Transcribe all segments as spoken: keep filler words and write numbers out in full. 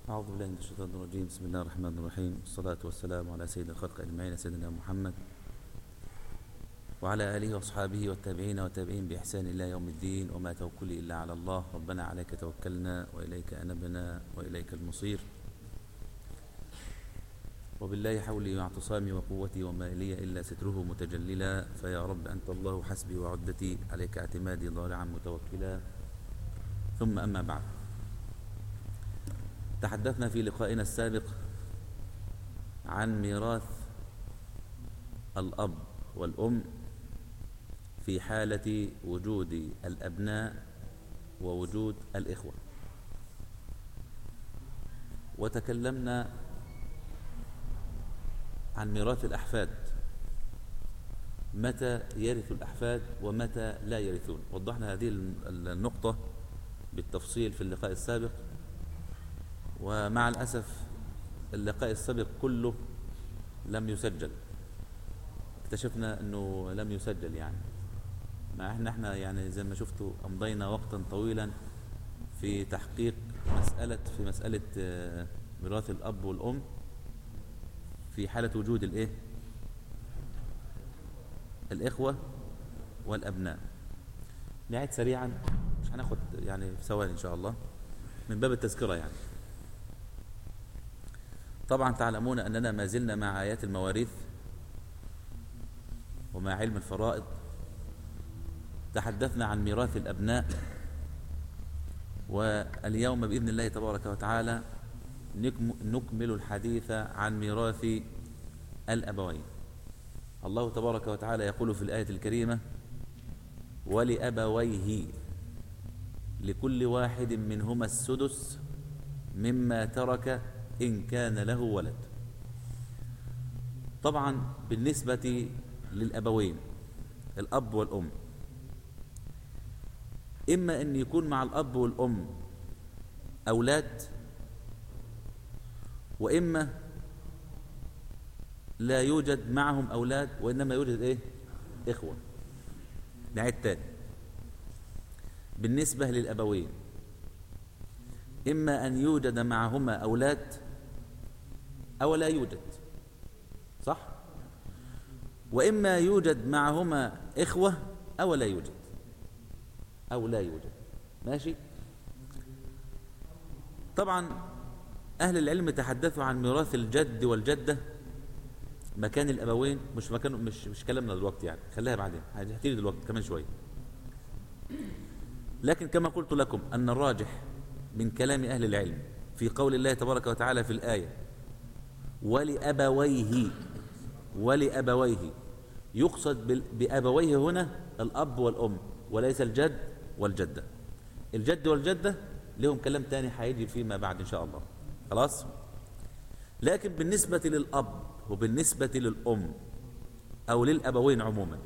أعوذ بالله من الشيطان الرجيم. بسم الله الرحمن الرحيم، والصلاة والسلام على سيد الخلق أجمعين سيدنا محمد وعلى آله وأصحابه والتابعين والتابعين بإحسان إلى يوم الدين. وما توكلي إلا على الله، ربنا عليك توكلنا وإليك أنبنا وإليك المصير. وبالله حولي واعتصامي وقوتي وما لي إلا ستره متجللا، فيا رب أنت الله حسبي وعدتي، عليك اعتمادي ضارعا متوكلا. ثم أما بعد، تحدثنا في لقائنا السابق عن ميراث الأب والأم في حالة وجود الأبناء ووجود الإخوة، وتكلمنا عن ميراث الأحفاد، متى يرث الأحفاد ومتى لا يرثون. وضحنا هذه النقطة بالتفصيل في اللقاء السابق، ومع الأسف اللقاء السابق كله لم يسجل. اكتشفنا أنه لم يسجل، يعني مع احنا احنا يعني زي ما شفتوا أمضينا وقتا طويلا في تحقيق مسألة في مسألة ميراث الأب والأم في حالة وجود الايه الإخوة والأبناء. نعيد سريعا، مش هناخد يعني في ثواني إن شاء الله، من باب التذكرة. يعني طبعا تعلمون أننا ما زلنا مع آيات المواريث ومع علم الفرائض. تحدثنا عن ميراث الأبناء، واليوم بإذن الله تبارك وتعالى نكمل الحديث عن ميراث الأبوين. الله تبارك وتعالى يقول في الآية الكريمة: ولأبويه لكل واحد منهما السدس مما ترك إن كان له ولد. طبعا بالنسبة للأبوين الأب والأم، إما أن يكون مع الأب والأم أولاد، وإما لا يوجد معهم أولاد وإنما يوجد إيه؟ إخوة. نعيد تاني، بالنسبة للأبوين إما أن يوجد معهما أولاد أو لا يوجد، صح؟ وإما يوجد معهما إخوة أو لا يوجد أو لا يوجد ماشي؟ طبعا أهل العلم تحدثوا عن ميراث الجد والجدة مكان الأبوين. مش مكان مش مش كلامنا دلوقتي، يعني خليها بعدين، هتيجي دلوقتي كمان شوية. لكن كما قلت لكم أن الراجح من كلام أهل العلم في قول الله تبارك وتعالى في الآية: ولأبويه ولأبويه، يقصد بأبويه هنا الأب والأم وليس الجد والجدة. الجد والجدة لهم كلام تاني هيجي فيما بعد إن شاء الله، خلاص. لكن بالنسبة للأب وبالنسبة للأم أو للأبوين عموما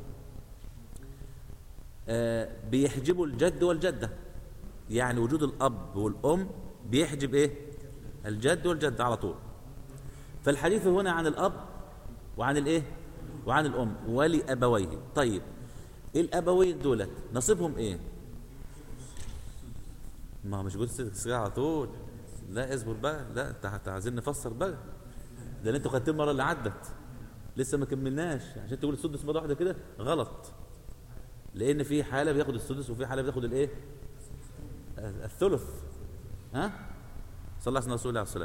آه بيحجبوا الجد والجدة، يعني وجود الأب والأم بيحجب إيه؟ الجد والجدة على طول. فالحديث هنا عن الأب وعن الإيه؟ وعن الأم. ولأبويه. طيب الأبوين دولت نصيبهم إيه؟ ما مش قلت السجاع على طول؟ لا اصبر بقى، لا انت عايزين نفسر بقى، ده انتوا خدتين المره اللي عدت لسه ما كملناش. عشان تقول السدس مره واحده كده غلط، لان في حاله بياخد السدس وفي حاله بياخد الايه؟ الثلث. ها؟ صلى الله عليه وسلم وسلم.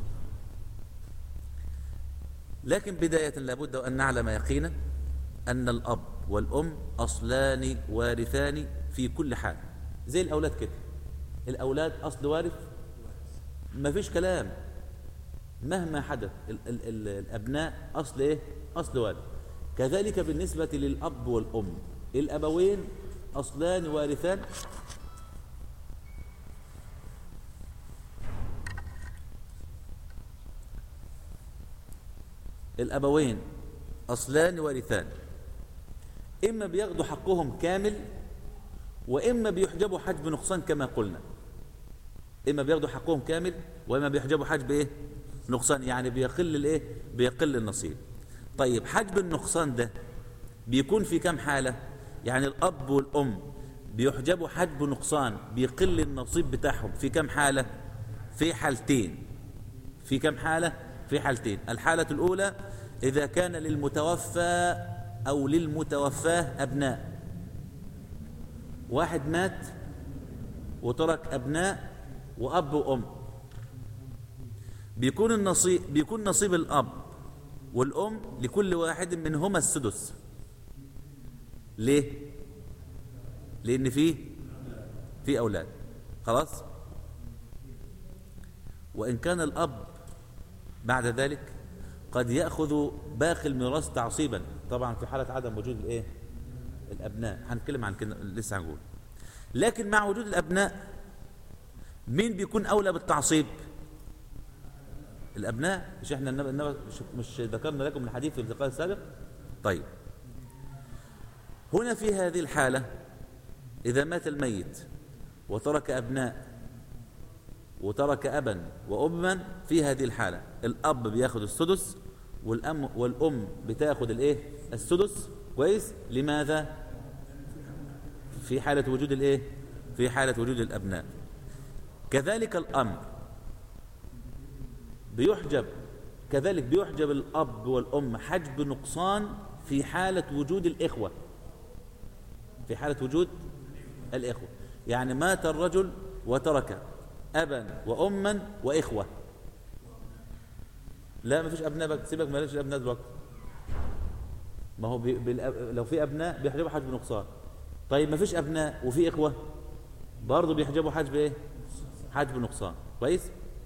لكن بدايه لابد ان نعلم يقينا ان الاب والام اصلان وارثان في كل حال، زي الاولاد كده. الاولاد اصل وارث، ما فيش كلام مهما حدث. ال ال ال الابناء اصل ايه؟ اصل وارث. كذلك بالنسبه للاب والام، الابوين اصلان وارثان. الابوين اصلان وارثان، اما بياخدوا حقهم كامل واما بيحجبوا حجب نقصان كما قلنا. اما بياخدوا حقهم كامل واما بيحجبوا حجب ايه؟ نقصان، يعني بيقل الايه؟ بيقل النصيب. طيب حجب النقصان ده بيكون في كم حالة؟ يعني الاب والام بيحجبوا حجب نقصان بيقل النصيب بتاعهم في كم حالة؟ في حالتين. في كم حالة؟ في حالتين. الحالة الأولى إذا كان للمتوفى أو للمتوفاه أبناء، واحد مات وترك أبناء وأب وأم، بيكون النصيب بيكون نصيب الأب والأم لكل واحد منهما السدس. ليه؟ لأن فيه في أولاد. خلاص. وإن كان الأب بعد ذلك قد يأخذ باقي الميراث تعصيبا، طبعا في حالة عدم وجود الايه؟ الأبناء. هنتكلم عن كده لسه هنقول. لكن مع وجود الأبناء مين بيكون أولى بالتعصيب؟ الأبناء. مش احنا النبي مش, مش ذكرنا لكم الحديث في اللقاء السابق؟ طيب، هنا في هذه الحالة إذا مات الميت وترك أبناء وترك أبا وأما، في هذه الحالة الأب بياخد السدس والأم والأم بتاخد الإيه؟ السدس. كويس. لماذا؟ في حالة وجود الإيه؟ في حالة وجود الأبناء. كذلك الأمر بيحجب، كذلك بيحجب الأب والأم حجب نقصان في حالة وجود الإخوة. في حالة وجود الإخوة، يعني مات الرجل وترك أبا وأما وإخوة. لا ما فيش أبناء بقى، سيبك ما فيش أبناء دلوقتي. ما هو بي... بالأب... لو في أبناء بيحجبوا حجب نقصان. طيب ما فيش أبناء وفي إخوة، برضه بيحجبوا حجب إيه؟ حجب نقصان. كويس.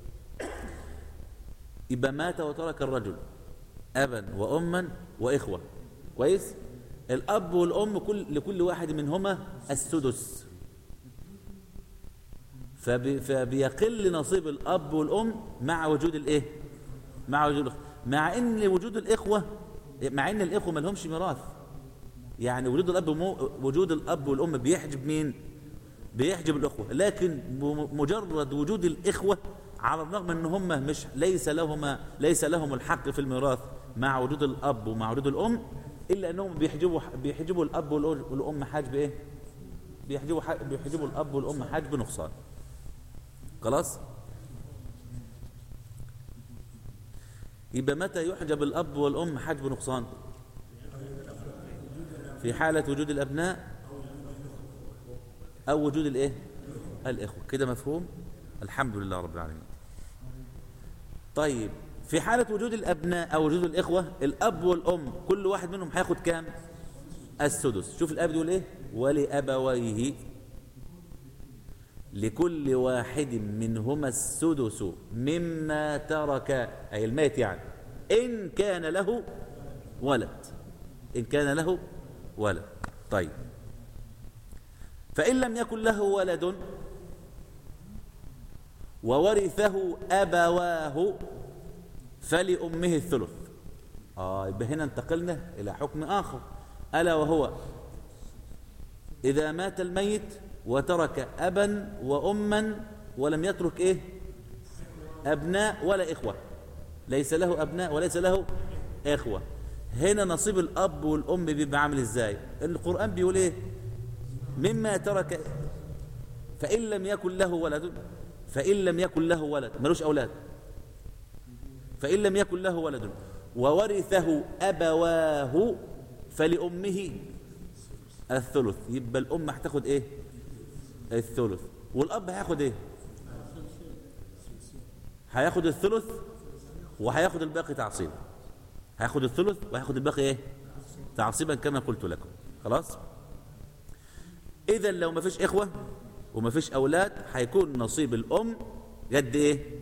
يبقى مات وترك الرجل أبا وأما وإخوة. كويس. الأب والأم كل لكل واحد منهما السدس، فبي فبيقل نصيب الأب والأم مع وجود الإيه؟ مع وجود الإخوة. مع إن وجود الإخوة مع إن الإخوة ما لهمش ميراث. يعني وجود الأب مو وجود الأب والأم بيحجب مين؟ بيحجب الأخوة. لكن مجرد وجود الإخوة على الرغم ان هم مش ليس لهما ليس لهم الحق في الميراث مع وجود الاب ومع وجود الام، الا انهم بيحجبوا بيحجبوا الاب والام حجب ايه؟ بيحجبوا بيحجبوا الاب والام حجب نقصان. خلاص. يبقى متى يحجب الاب والام حجب نقصان؟ في حالة وجود الابناء او وجود الايه؟ الاخوه. كده مفهوم؟ الحمد لله رب العالمين. طيب، في حالة وجود الأبناء أو وجود الإخوة الأب والأم كل واحد منهم هياخد كام؟ السدس. شوف الآية بيقول إيه؟ ولأبويه لكل واحد منهما السدس مما ترك، أي الميت يعني، إن كان له ولد. إن كان له ولد. طيب، فإن لم يكن له ولد وورثه أبواه فلأمه الثلث. آه يبقى هنا انتقلنا إلى حكم آخر، ألا وهو إذا مات الميت وترك أبا وأما ولم يترك إيه؟ أبناء ولا إخوة. ليس له أبناء وليس له إخوة. هنا نصيب الأب والأم بيبقى عامل إزاي؟ القرآن بيقول إيه؟ مما ترك. فإن لم يكن له ولد فإن لم يكن له ولد، ملوش أولاد، فإن لم يكن له ولد وورثه أبواه فلأمه الثلث. يبقى الأم هتاخد إيه؟ الثلث. والأب هياخد إيه؟ هياخد الثلث وهياخد الباقي تعصيبا. هياخد الثلث وهياخد الباقي إيه؟ تعصيبا كما قلت لكم. خلاص. إذا لو ما فيش إخوة وما فيش أولاد هيكون نصيب الأم قد إيه؟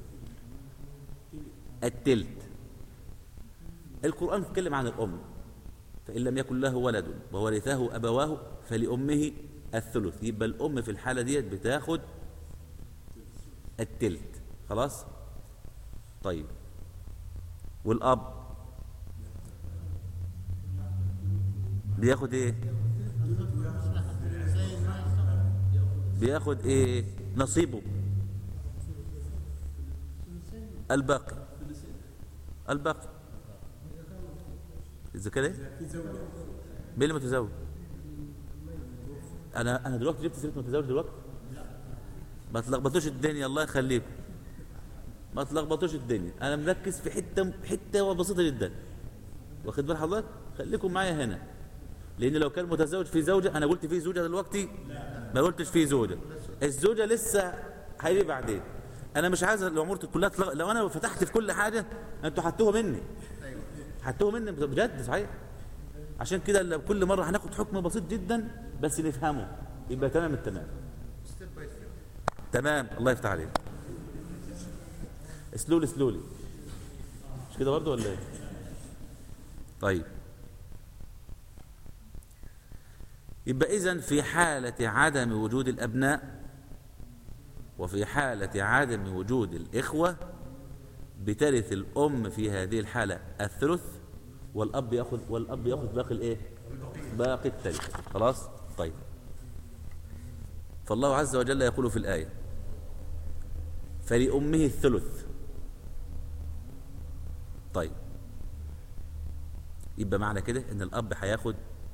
التلت. القرآن يتكلم عن الأم، فإن لم يكن له ولد وورثه أبواه فلأمه الثلث. يبقى الأم في الحالة ديت بتاخد التلت. خلاص. طيب، والأب بياخد إيه؟ بياخد ايه؟ نصيبه الباقي. الباقي اذا كده مين اللي متزوج؟ انا انا دلوقتي جبت سيره متزوج دلوقتي؟ ما تلخبطوش الدنيا الله يخليكم، ما ما تلخبطوش الدنيا، انا مركز في حته حته بسيطه جدا، واخد بال حضرتك؟ خليكم معايا هنا، لان لو كان متزوج في زوجه، انا قلت في زوجه دلوقتي، ما قلتش في زوجه، الزوجه لسه هيجي بعدين. انا مش عايز الامور كلها تلغ... لو انا فتحت في كل حاجه انتوا هتوها مني، هتوها مني بجد صحيح. عشان كده كل مره هناخد حكم بسيط جدا بس نفهمه، يبقى تمام التمام. تمام، الله يفتح عليك. سلولي سلولي، مش كده برضه ولا ايه؟ طيب، يبقى إذن في حالة عدم وجود الأبناء وفي حالة عدم وجود الإخوة بترث الأم في هذه الحالة الثلث، والأب يأخذ والأب يأخذ باقي الإيه؟ باقي الترث. خلاص؟ طيب. فالله عز وجل يقول في الآية: فلأمه الثلث. طيب، يبقى معنى كده إن الأب هياخد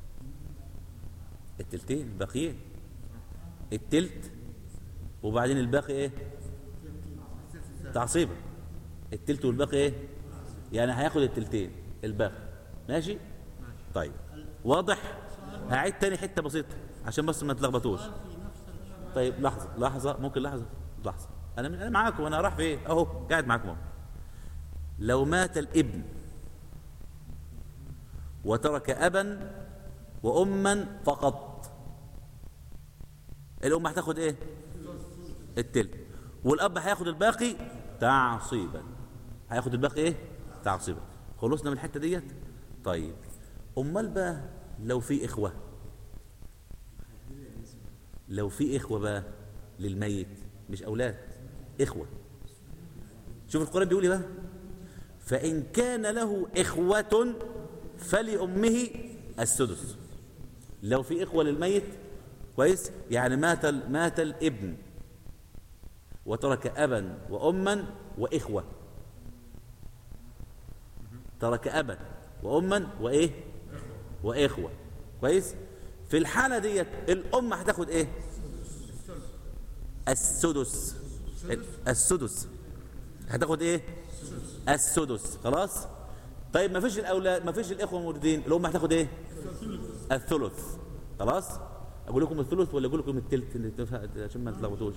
التلتين الباقيين، التلت وبعدين الباقي ايه؟ تعصيبا. التلت والباقي ايه؟ يعني هياخد التلتين الباقي. ماشي؟ طيب، واضح؟ هعيد تاني حته بسيطه عشان بس ما تلخبطوش. طيب لحظه لحظه، ممكن لحظه لحظه، انا انا معاكم، انا راح فين؟ اهو قاعد معاكم اهو. لو مات الابن وترك ابا وأما فقط، الأم هتاخد إيه؟ التلت، والأب هياخد الباقي تعصيبا. هياخد الباقي إيه؟ تعصيبا. خلصنا من الحتة ديت؟ طيب، أمال بقى لو في إخوة، لو في إخوة بقى للميت، مش أولاد، إخوة. شوف القرآن بيقول إيه بقى؟ فإن كان له إخوة فلأمه السدس. لو في إخوة للميت، كويس، يعني مات مات الابن وترك أبا وأما وإخوة، ترك أبا وأما وإيه؟ وإخوة، كويس. في الحالة ديت الأم هتاخد إيه؟ السدس. السدس هتاخد إيه؟ السدس. خلاص. طيب، ما فيش الأولاد، ما فيش الإخوة موجودين، الأم هتاخد إيه؟ الثلث. خلاص. اقول لكم الثلث ولا اقول لكم الثلث عشان ما تلخبطوش؟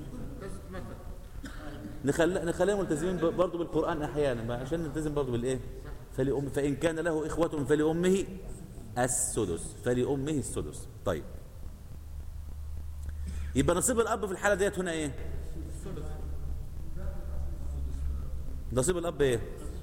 نخلي نخليهم ملتزمين برضه بالقرآن احيانا عشان نلتزم برضه بالايه؟ فلأم فإن كان له إخوة فلأمه السدس، فلأمه السدس. طيب، يبقى نصيب الأب في الحالة ديت هنا ايه؟ نصيب الأب ايه؟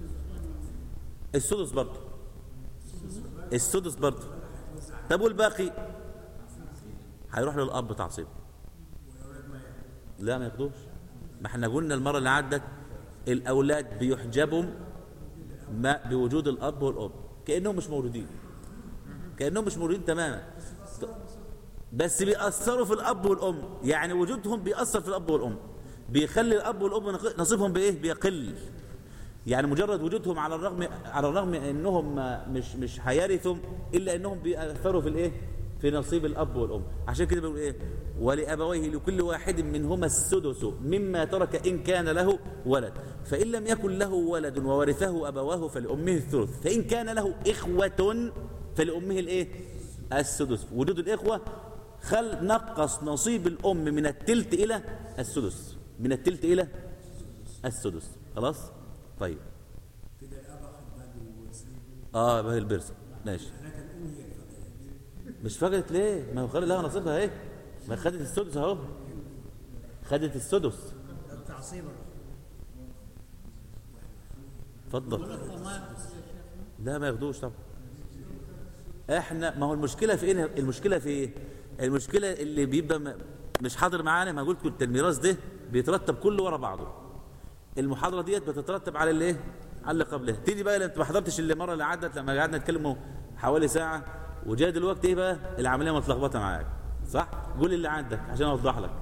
السدس برضه، السدس برضه. طب والباقي هيروح للأب تعصيب. لا، ما ياخدوش. ما احنا قلنا المرة اللي عدت الأولاد بيحجبوا ما بوجود الأب والأم، كأنهم مش موجودين، كأنهم مش موجودين تماما، بس بيأثروا في الأب والأم. يعني وجودهم بيأثر في الأب والأم، بيخلي الأب والأم نصيبهم بإيه؟ بيقل. يعني مجرد وجودهم على الرغم على الرغم انهم مش مش هيرثوا، الا انهم بيأثروا في الايه؟ في نصيب الاب والام. عشان كده بيقول ايه؟ ولابويه لكل واحد منهما السدس مما ترك ان كان له ولد، فان لم يكن له ولد وورثه ابواه فلامه الثلث، فان كان له اخوه فلامه الايه؟ السدس. وجود الاخوه خل نقص نصيب الام من الثلث الى السدس، من الثلث الى السدس. خلاص. طيب، كده الاب اخذ باقي الورثه. اه باقي البرصه. ماشي. مش فقدت ليه؟ ما هو خلي لها نصيبها اهي، ما خدت السدس اهو، خدت السدس. التعصيب. اتفضل. لا، ما ياخدوش طبعا. احنا ما هو المشكله في ايه؟ المشكله في ايه؟ المشكله اللي بيبقى مش حاضر معانا. ما قلت كنت الميراث ده بيترتب كله ورا بعضه. المحاضره ديت بتترتب على الايه؟ على اللي قبلها. تيجي بقى انت ما حضرتش اللي المره اللي عدت لما قعدنا نتكلموا حوالي ساعه، وجاي دلوقتي ايه بقى؟ العمليه متلخبطه معاك، صح؟ قول اللي عندك عشان اوضح لك.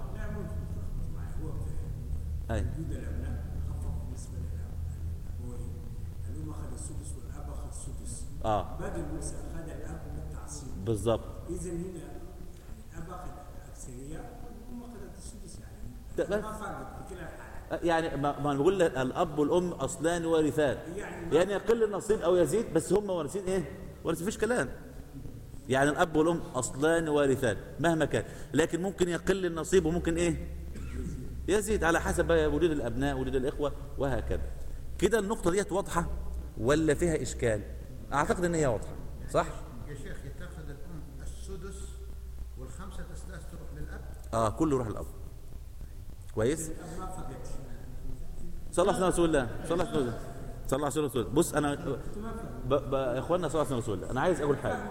ايوه. وجود الابناء خفف بالنسبه للابوين، الام اخذ السدس والاب اخذ السدس. اه. باقي الورثه اخذ الاب بالتعصيب. بالظبط. اذا هنا الاب اخذ الاكثريه والام اخذت السدس، يعني بس ما فرقت في كلا الحالات. يعني ما ما أنا بقول لك الاب والام اصلان وارثان، يعني يقل النصيب او يزيد، بس هم وارثين ايه؟ وارثين، مفيش كلام. يعني الاب والام اصلان وارثان مهما كان، لكن ممكن يقل النصيب وممكن ايه؟ يزيد على حسب وجود الابناء وجود الاخوه وهكذا. كده النقطه ديت واضحه ولا فيها اشكال؟ اعتقد ان هي واضحه، صح؟ يا شيخ يتاخذ الام السدس والخمسه اسداس تروح للاب؟ اه كله يروح للاب. كويس؟ صلى الله على رسول الله، صلى الله على رسول الله، صلى الله على رسول الله. بص انا ب... ب... يا اخواننا صلى الله على رسول الله، انا عايز اقول حاجه.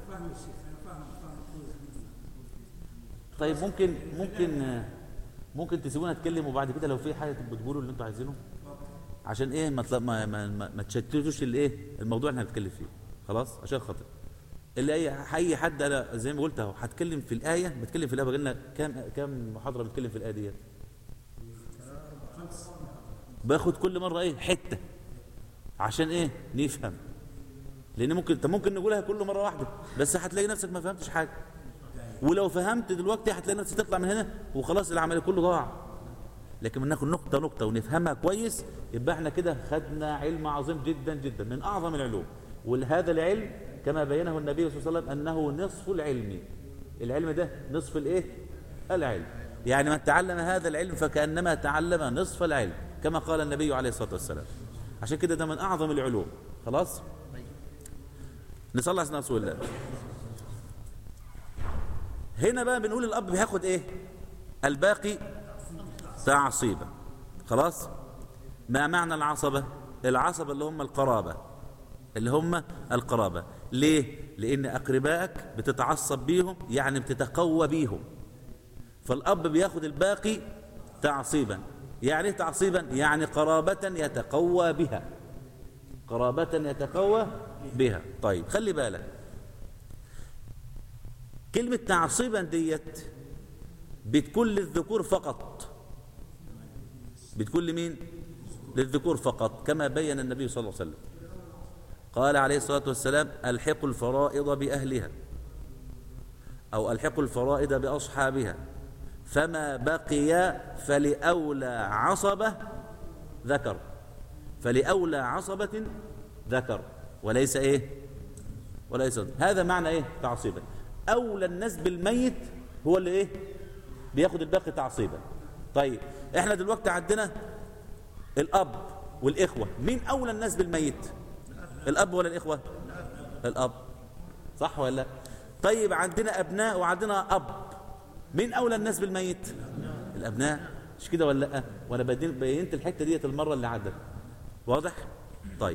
طيب ممكن ممكن ممكن تسيبونا نتكلم، وبعد كده لو في حاجه بتقولوا اللي انتوا عايزينه، عشان ايه ما ما ما, ما, ما تشتتوش الايه الموضوع اللي احنا هنتكلم فيه. خلاص؟ عشان خاطر اللي اي اي حد، انا زي ما قلت اهو هتكلم في الايه، بتكلم في الايه، بقى لنا كام كام محاضره بنتكلم في الايه ديت؟ باخد كل مره ايه حته عشان ايه نفهم، لان ممكن انت ممكن نقولها كل مره واحده بس هتلاقي نفسك ما فهمتش حاجه، ولو فهمت دلوقتي هتلاقي نفسك تطلع من هنا وخلاص العمل كله ضاع. لكن من ناخد نقطه نقطه ونفهمها كويس، يبقى احنا كده خدنا علم عظيم جدا جدا من اعظم العلوم. وهذا العلم كما بينه النبي صلى الله عليه وسلم انه نصف العلم. العلم ده نصف الايه؟ العلم. يعني من تعلم هذا العلم فكانما تعلم نصف العلم، كما قال النبي عليه الصلاه والسلام. عشان كده ده من اعظم العلوم. خلاص؟ نصلي على رسول الله. هنا بقى بنقول الاب بياخد ايه؟ الباقي تعصيبا. خلاص؟ ما معنى العصبه؟ العصبه اللي هم القرابه، اللي هم القرابه. ليه؟ لان اقربائك بتتعصب بيهم، يعني بتتقوى بيهم، فالاب بياخد الباقي تعصيبا. يعني ايه تعصيبا؟ يعني قرابه يتقوى بها، قرابه يتقوى بها. طيب خلي بالك، كلمه تعصيبا ديت بتكون للذكور فقط، بتكون لمين؟ للذكور فقط، كما بين النبي صلى الله عليه وسلم. قال عليه الصلاة والسلام: ألحقوا الفرائض بأهلها، أو ألحقوا الفرائض بأصحابها، فما بقي فلأولى عصبة ذكر، فلأولى عصبة ذكر، وليس إيه؟ وليس. هذا معنى إيه؟ تعصيبا. أولى الناس بالميت هو اللي إيه؟ بياخد الباقي تعصيبا. طيب إحنا دلوقتي عندنا الأب والإخوة، مين أولى الناس بالميت؟ الأب ولا الإخوة؟ الأب، صح ولا لا؟ طيب عندنا أبناء وعندنا أب، مين أولى الناس بالميت؟ الأبناء، مش كده ولا لا؟ وأنا بينت الحتة ديت المرة اللي عدت، واضح؟ طيب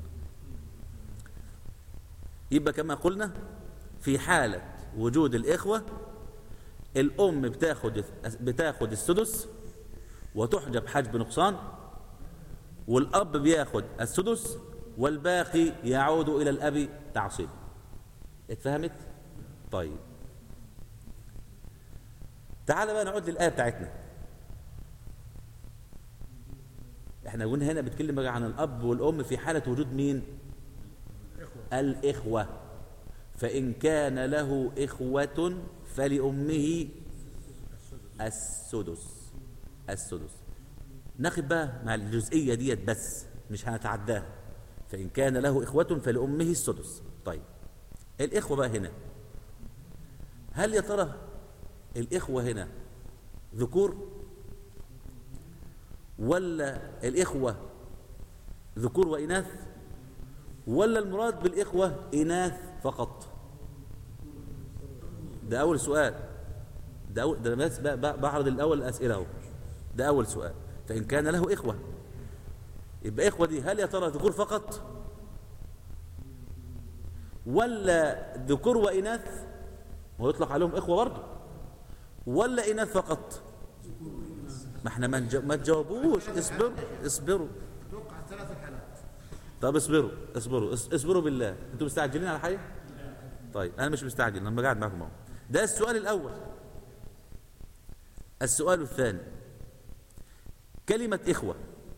يبقى كما قلنا في حالة وجود الإخوة الأم بتاخد بتاخد السدس وتحجب حجب نقصان، والأب بياخد السدس والباقي يعود إلى الأب تعصيب. اتفهمت؟ طيب تعال بقى نعود للآية بتاعتنا. احنا قلنا هنا بتكلم بقى عن الأب والأم في حالة وجود مين؟ الإخوة. فإن كان له إخوة فلأمه السدس. السدس ناخد بقى مع الجزئية ديت بس، مش هنتعداها. فإن كان له إخوة فلأمه السدس. طيب الإخوة بقى هنا، هل يا ترى الإخوة هنا ذكور ولا الإخوة ذكور وإناث، ولا المراد بالإخوة إناث فقط؟ ده أول سؤال. ده أول، ده بس بعرض الأول الأسئلة أهو. ده أول سؤال. فإن كان له إخوة، يبقى إخوة دي هل يا ترى ذكور فقط ولا ذكور وإناث ويطلق عليهم إخوة برضه، ولا إناث فقط؟ ما احنا ما تجاوبوش، اصبروا اصبروا. اتوقع ثلاث حالات. طب اصبروا اصبروا اصبروا بالله. انتوا مستعجلين على حاجه؟ طيب انا مش مستعجل، انا قاعد معاكم اهو. ده السؤال الاول. السؤال الثاني، كلمه اخوه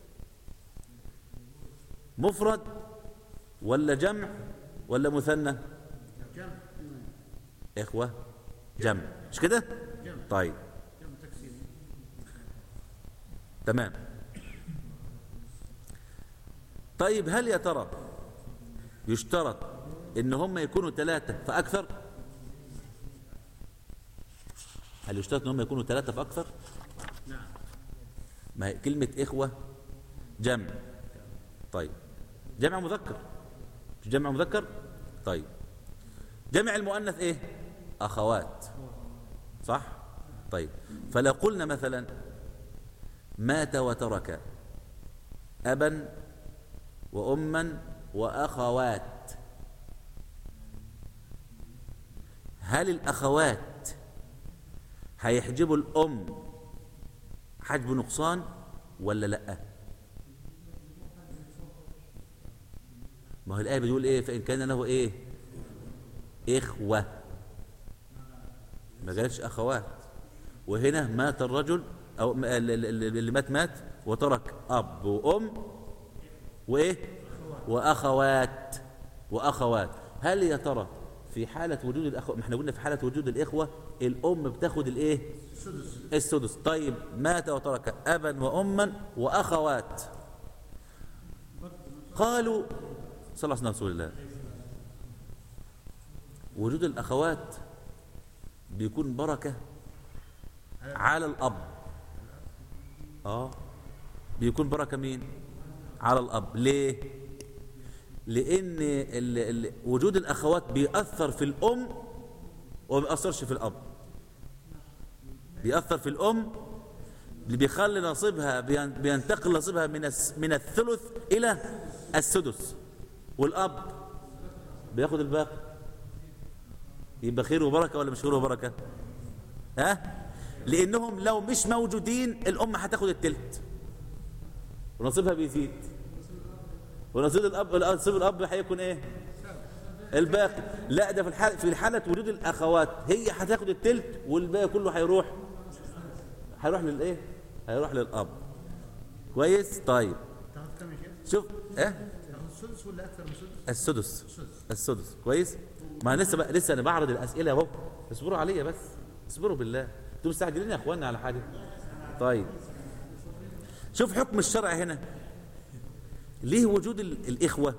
مفرد ولا جمع ولا مثنى؟ جمع. اخوه جمع، مش كده؟ طيب تمام. طيب هل يا ترى يشترط ان هم يكونوا ثلاثة فاكثر؟ هل يشترط ان هم يكونوا ثلاثة فاكثر؟ نعم. ما هي كلمة اخوة جمع. طيب جمع مذكر، مش جمع مذكر؟ طيب جمع المؤنث ايه؟ اخوات، صح؟ طيب فلو قلنا مثلا مات وترك ابا واما واخوات، هل الاخوات هيحجبوا الام حجب نقصان ولا لا؟ ما هو الآية بتقول ايه؟ فإن كان له ايه؟ إخوة، ما قالتش أخوات. وهنا مات الرجل أو اللي مات مات وترك أب وأم وإيه؟ وأخوات وأخوات. هل يا ترى في حالة وجود الأخوة، ما احنا قلنا في حالة وجود الإخوة الأم بتاخد الإيه؟ السدس. السدس. طيب مات وترك أبا وأما وأخوات، قالوا صلى الله عليه رسول الله وجود الأخوات بيكون بركة على الأب. آه بيكون بركة مين؟ على الأب. ليه؟ لأن ال ال وجود الأخوات بيأثر في الأم وما بيأثرش في الأب. بيأثر في الأم اللي بيخلي نصيبها بينتقل نصيبها من من الثلث إلى السدس، والأب بياخد الباقي. يبقى خير وبركة ولا مش خير وبركة؟ ها؟ لأنهم لو مش موجودين الأم هتاخد التلت ونصيبها بيزيد، ونصيب الأب نصيب الأب هيكون إيه؟ الباقي. لا، ده في الحالة في حالة وجود الأخوات هي هتاخد التلت والباقي كله هيروح هيروح للإيه؟ هيروح للأب. كويس؟ طيب تاخد كم يا شيخ؟ شوف إيه؟ تاخد السدس ولا أكثر من سدس؟ السدس. السدس. كويس؟ ما لسه بقى لسه انا بعرض الاسئله اهو، اصبروا عليا بس، اصبروا بالله، انتوا مستعجلين يا اخواننا على حاجه. طيب شوف حكم الشرع هنا. ليه وجود الاخوه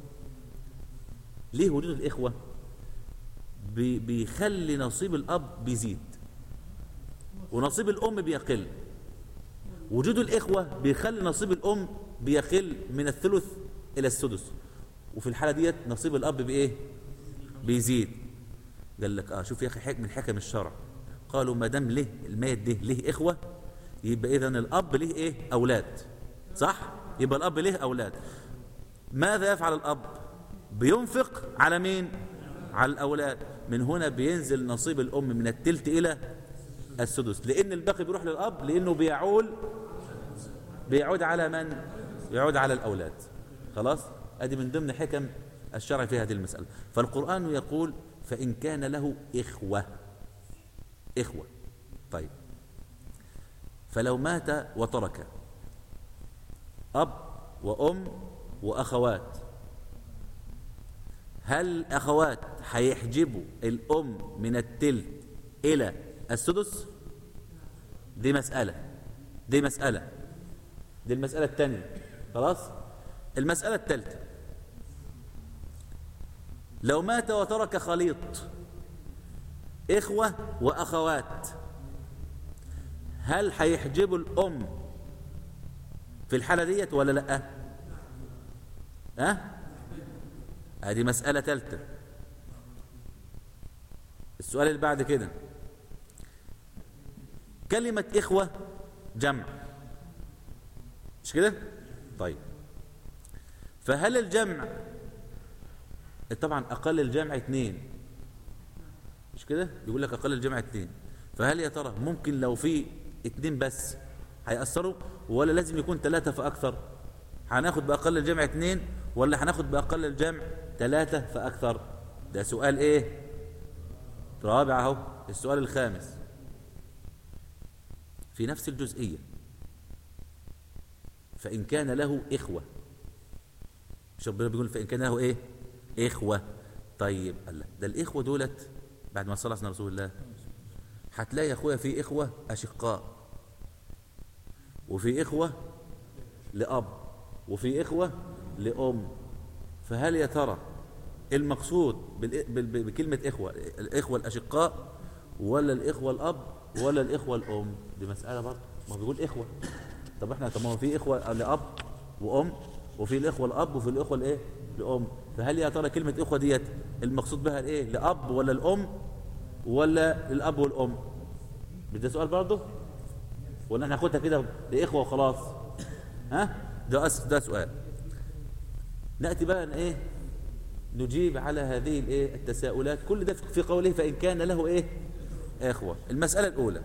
ليه وجود الاخوه بي بيخلي نصيب الاب بيزيد ونصيب الام بيقل. وجود الاخوه بيخلي نصيب الام بيقل من الثلث الى السدس، وفي الحاله ديت نصيب الاب بايه؟ بيزيد. قال لك اه شوف يا اخي حكم من حكم الشرع، قالوا ما دام له الميت ده له اخوه يبقى اذا الاب له ايه؟ اولاد، صح؟ يبقى الاب له اولاد. ماذا يفعل الاب؟ بينفق على مين؟ على الاولاد. من هنا بينزل نصيب الام من التلت الى السدس، لان الباقي بيروح للاب، لانه بيعول بيعود على من؟ يعود على الاولاد. خلاص؟ ادي من ضمن حكم الشرع في هذه المسألة. فالقرآن يقول فإن كان له إخوة. إخوة. طيب فلو مات وترك أب وأم وأخوات، هل الأخوات هيحجبوا الأم من التلت إلى السدس؟ دي مسألة دي مسألة دي المسألة الثانية. خلاص؟ المسألة الثالثة، لو مات وترك خليط إخوة وأخوات، هل هيحجبوا الأم في الحالة ديت ولا لأ؟ ها؟ هذه مسألة ثالثة. السؤال اللي بعد كده، كلمة إخوة جمع، مش كده؟ طيب فهل الجمع طبعا أقل الجمع اثنين، مش كده؟ يقول لك أقل الجمع اثنين. فهل يا ترى ممكن لو في اثنين بس هيأثروا ولا لازم يكون ثلاثة فأكثر؟ هناخد بأقل الجمع اثنين ولا هناخد بأقل الجمع ثلاثة فأكثر؟ ده سؤال ايه؟ رابع اهو. السؤال الخامس في نفس الجزئية، فإن كان له إخوة، مش ربنا بيقول فإن كان له ايه؟ إخوة. طيب الله، ده الإخوة دولت بعد ما صلى على رسول الله هتلاقي يا أخويا في إخوة أشقاء، وفي إخوة لأب، وفي إخوة لأم، فهل يا ترى المقصود بكلمة إخوة الإخوة الأشقاء ولا الإخوة الأب ولا الإخوة الأم؟ دي مسألة برضه، ما بيقول إخوة. طب احنا طب ما هو في إخوة لأب وأم، وفي الإخوة الأب وفي الإخوة الإيه؟ لأم. فهل يا ترى كلمة إخوة ديت المقصود بها الإيه؟ لأب ولا الأم ولا الأب والأم؟ ده سؤال برضه ولا احنا هناخدها كده لإخوة وخلاص؟ ها؟ ده ده سؤال. نأتي بقى إيه؟ نجيب على هذه الايه التساؤلات. كل ده في قوله فإن كان له ايه اخوة. المسألة الأولى،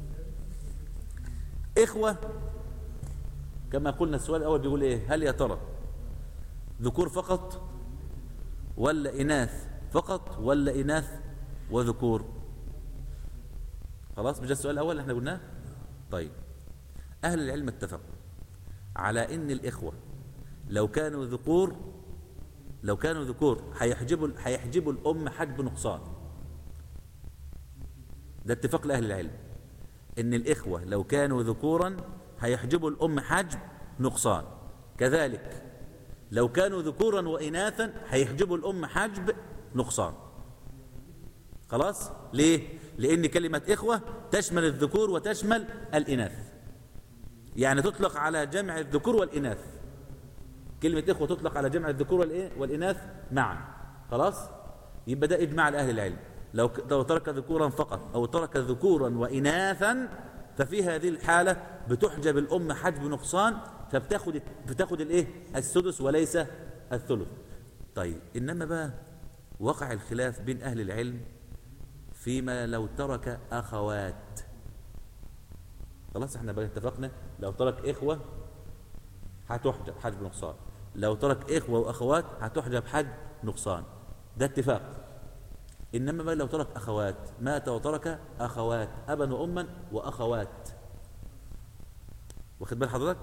اخوة كما قلنا السؤال الأول بيقول ايه؟ هل يا ترى ذكور فقط ولا إناث فقط ولا إناث وذكور؟ خلاص مش ده السؤال الأول اللي احنا قلناه؟ طيب أهل العلم اتفقوا على إن الإخوة لو كانوا ذكور لو كانوا ذكور هيحجبوا هيحجبوا الأم حجب نقصان. ده اتفاق لأهل العلم إن الإخوة لو كانوا ذكورا هيحجبوا الأم حجب نقصان، كذلك لو كانوا ذكورا وإناثا هيحجبوا الأم حجب نقصان. خلاص؟ ليه؟ لأن كلمة إخوة تشمل الذكور وتشمل الإناث، يعني تطلق على جمع الذكور والإناث. كلمة إخوة تطلق على جمع الذكور والإيه؟ والإناث معا. خلاص؟ يبقى ده إجماع لأهل العلم. لو لو ترك ذكورا فقط أو ترك ذكورا وإناثا ففي هذه الحالة بتحجب الأم حجب نقصان، فبتاخد بتاخد الإيه؟ السدس وليس الثلث. طيب إنما بقى وقع الخلاف بين أهل العلم فيما لو ترك أخوات. خلاص احنا بقى اتفقنا لو ترك إخوة هتحجب حجب نقصان، لو ترك إخوة وأخوات هتحجب حجب نقصان، ده اتفاق. إنما بقى لو ترك أخوات، مات وترك أخوات أبا وأما وأخوات، واخد بال حضرتك؟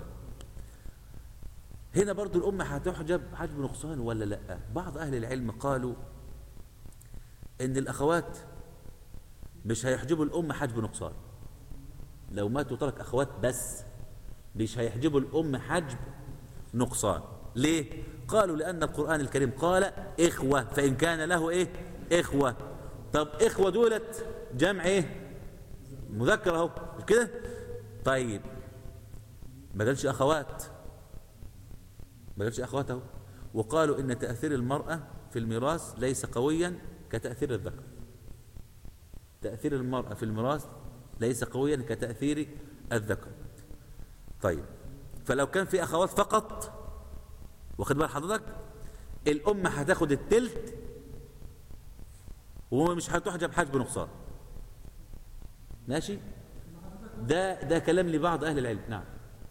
هنا برضو الأم هتحجب حجب نقصان ولا لأ؟ بعض أهل العلم قالوا إن الأخوات مش هيحجبوا الأم حجب نقصان. لو مات وترك أخوات بس مش هيحجبوا الأم حجب نقصان. ليه؟ قالوا لأن القرآن الكريم قال إخوة فإن كان له إيه؟ إخوة. طب إخوة دولت جمع إيه؟ مذكر أهو مش كده؟ طيب ما قالش أخوات، ما قالش أخوات أهو. وقالوا إن تأثير المرأة في الميراث ليس قويا كتأثير الذكر. تأثير المرأة في الميراث ليس قويا كتأثير الذكر. طيب فلو كان في أخوات فقط، واخد بال حضرتك، الأم هتاخد التلت ومش هتحجب حجب نقصان. ماشي؟ ده ده كلام لبعض أهل العلم. نعم.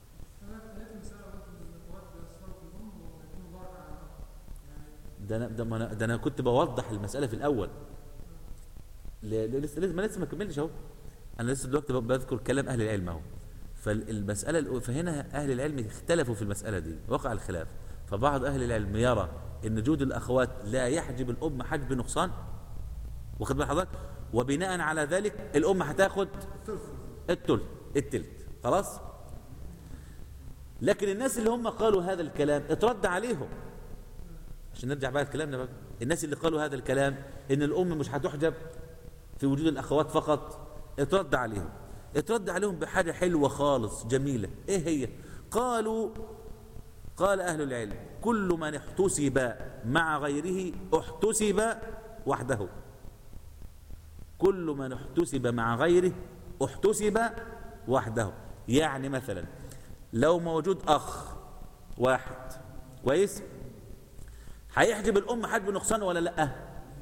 ده أنا ده أنا ده أنا كنت بوضح المسألة في الأول. لسه لسه ما لسه ما كملتش أهو. أنا لسه دلوقتي بذكر كلام أهل العلم أهو. فالمسألة فهنا أهل العلم اختلفوا في المسألة دي، وقع الخلاف. فبعض أهل العلم يرى إن وجود الأخوات لا يحجب الأم حجب نقصان، واخد بال حضرتك؟ وبناء على ذلك الأم هتاخد التلت التلت خلاص. لكن الناس اللي هم قالوا هذا الكلام اترد عليهم، عشان نرجع بقى لكلامنا بقى. الناس اللي قالوا هذا الكلام إن الأم مش هتحجب في وجود الأخوات فقط، اترد عليهم اترد عليهم بحاجة حلوة خالص جميلة. ايه هي؟ قالوا قال أهل العلم كل من احتسب مع غيره احتسب وحده. كل من احتسب مع غيره احتسب وحده. يعني مثلا لو موجود أخ واحد كويس، هيحجب الأم حجب نقصان ولا لأ؟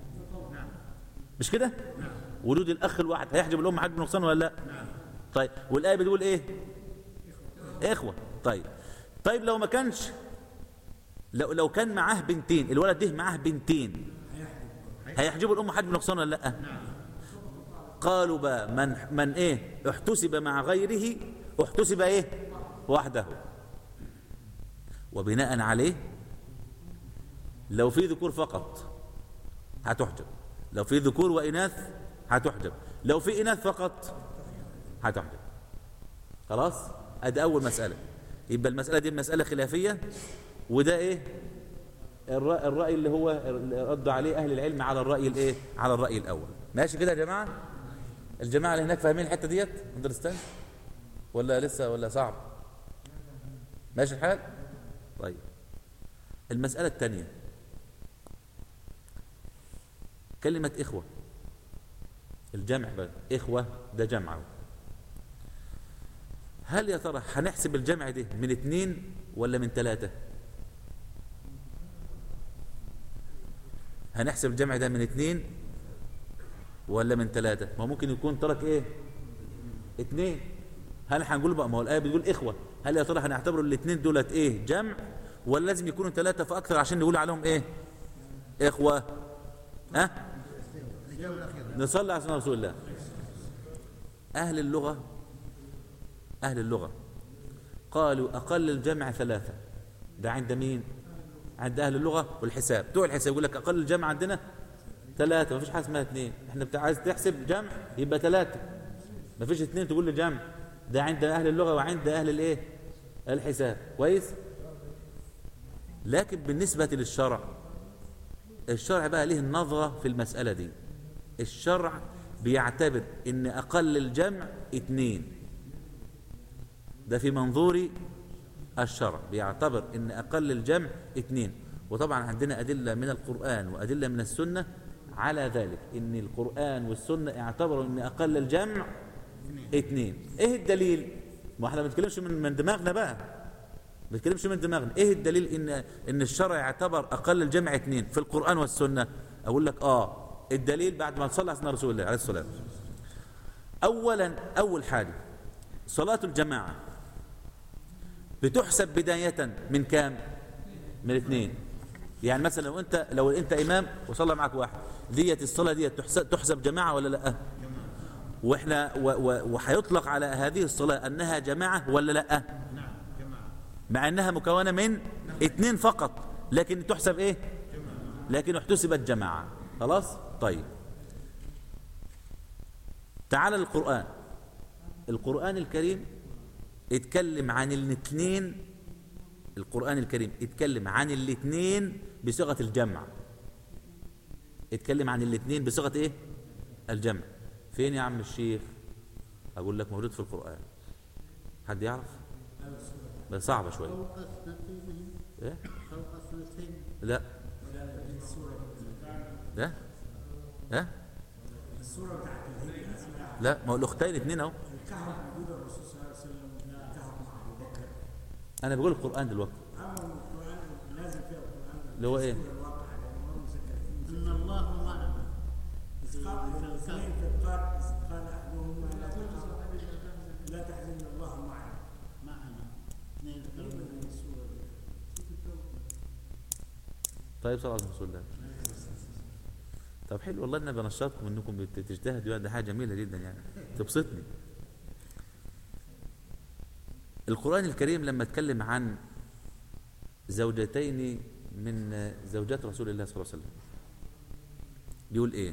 مش كده؟ وجود الأخ الواحد هيحجب الأم حجب نقصان ولا لأ؟ طيب والآية بتقول إيه؟ إخوة. طيب طيب لو ما كانش، لو لو كان معاه بنتين، الولد ده معاه بنتين، هيحجبوا الأم حجب نقصان ولا لأ؟ قالوا بقى من من إيه؟ احتسب مع غيره احتسب إيه؟ وحده. وبناء عليه لو في ذكور فقط هتحجب، لو في ذكور وإناث هتحجب، لو في إناث فقط هتحجب. خلاص؟ ادي أول مسألة. يبقى المسألة دي مسألة خلافية، وده إيه؟ الرأي, الرأي اللي هو رد عليه أهل العلم على الرأي الإيه؟ على الرأي الأول. ماشي كده يا جماعة؟ الجماعة اللي هناك فاهمين الحتة ديت؟ أندرستاند؟ ولا لسه ولا صعب؟ ماشي الحال؟ طيب المسألة الثانية، كلمة إخوة، الجمع بقى إخوة ده جمع، هل يا ترى هنحسب الجمع ده من اثنين ولا من ثلاثة؟ هنحسب الجمع ده من اثنين ولا من ثلاثة؟ ما ممكن يكون ترك ايه؟ اثنين. هل هنقول بقى ما هو الآية بتقول إخوة، هل يا ترى هنعتبر الاثنين دولت ايه؟ جمع، ولا لازم يكونوا ثلاثة فأكثر عشان نقول عليهم ايه؟ إخوة. ها؟ أه؟ نصلي على سيدنا رسول الله. أهل اللغة أهل اللغة قالوا أقل الجمع ثلاثة، ده عند مين؟ عند أهل اللغة والحساب. بتوع الحساب يقول لك أقل الجمع عندنا ثلاثة، ما فيش حاجة اسمها اثنين. احنا بتاع عايز تحسب جمع يبقى ثلاثة، ما فيش اثنين تقول لي جمع. ده عند أهل اللغة وعند أهل الايه؟ الحساب. كويس؟ لكن بالنسبة للشرع، الشرع بقى ليه النظرة في المسألة دي. الشرع بيعتبر ان أقل الجمع اثنين، ده في منظور الشرع بيعتبر ان اقل الجمع اثنين. وطبعا عندنا ادله من القران وادله من السنه على ذلك، ان القران والسنه اعتبروا ان اقل الجمع اثنين. ايه الدليل؟ ما احنا ما بنتكلمش من من دماغنا بقى، ما بنتكلمش من دماغنا. ايه الدليل ان ان الشرع يعتبر اقل الجمع اثنين في القران والسنه؟ اقول لك اه الدليل بعد ما تصلي على سيدنا رسول الله عليه الصلاه والسلام. اولا اول حاجه صلاه الجماعه بتحسب بداية من كام؟ من اثنين. يعني مثلا لو انت لو انت امام وصلى معك واحد، ديت الصلاة ديت تحسب جماعة ولا لا؟ واحنا وهيطلق على هذه الصلاة انها جماعة ولا لا؟ نعم جماعة، مع انها مكونة من اثنين فقط، لكن تحسب ايه؟ لكن احتسبت جماعة. خلاص؟ طيب تعال القرآن. القرآن الكريم اتكلم عن الاثنين. القرآن الكريم اتكلم عن الاثنين بصيغة الجمع. اتكلم عن الاثنين بصيغة ايه؟ الجمع. فين يا عم الشيخ؟ اقول لك موجود في القرآن. حد يعرف؟ بس صعبة شوية. ايه؟ لا لا لا لا، ما هو الاختين اثنين اهو. أنا بقول القرآن دلوقتي اللي هو إيه؟ إن الله معنا. لا تحزن الله معنا. معنا. طيب صلى الله عليه وسلم. طب حلو والله، أنا بنشطكم إنكم بتجتهدوا، يعني ده حاجة جميلة جدا يعني تبسطني. القرآن الكريم لما اتكلم عن زوجتين من زوجات رسول الله صلى الله عليه وسلم بيقول ايه؟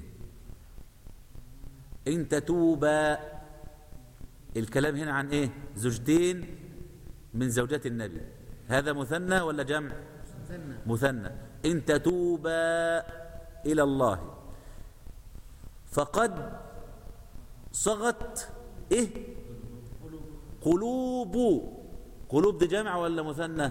ان تتوبا. الكلام هنا عن ايه؟ زوجتين من زوجات النبي. هذا مثنى ولا جمع؟ مثنى. مثنى. ان تتوبا الى الله فقد صغت ايه؟ قلوب. قلوب دي جمع ولا مثنى؟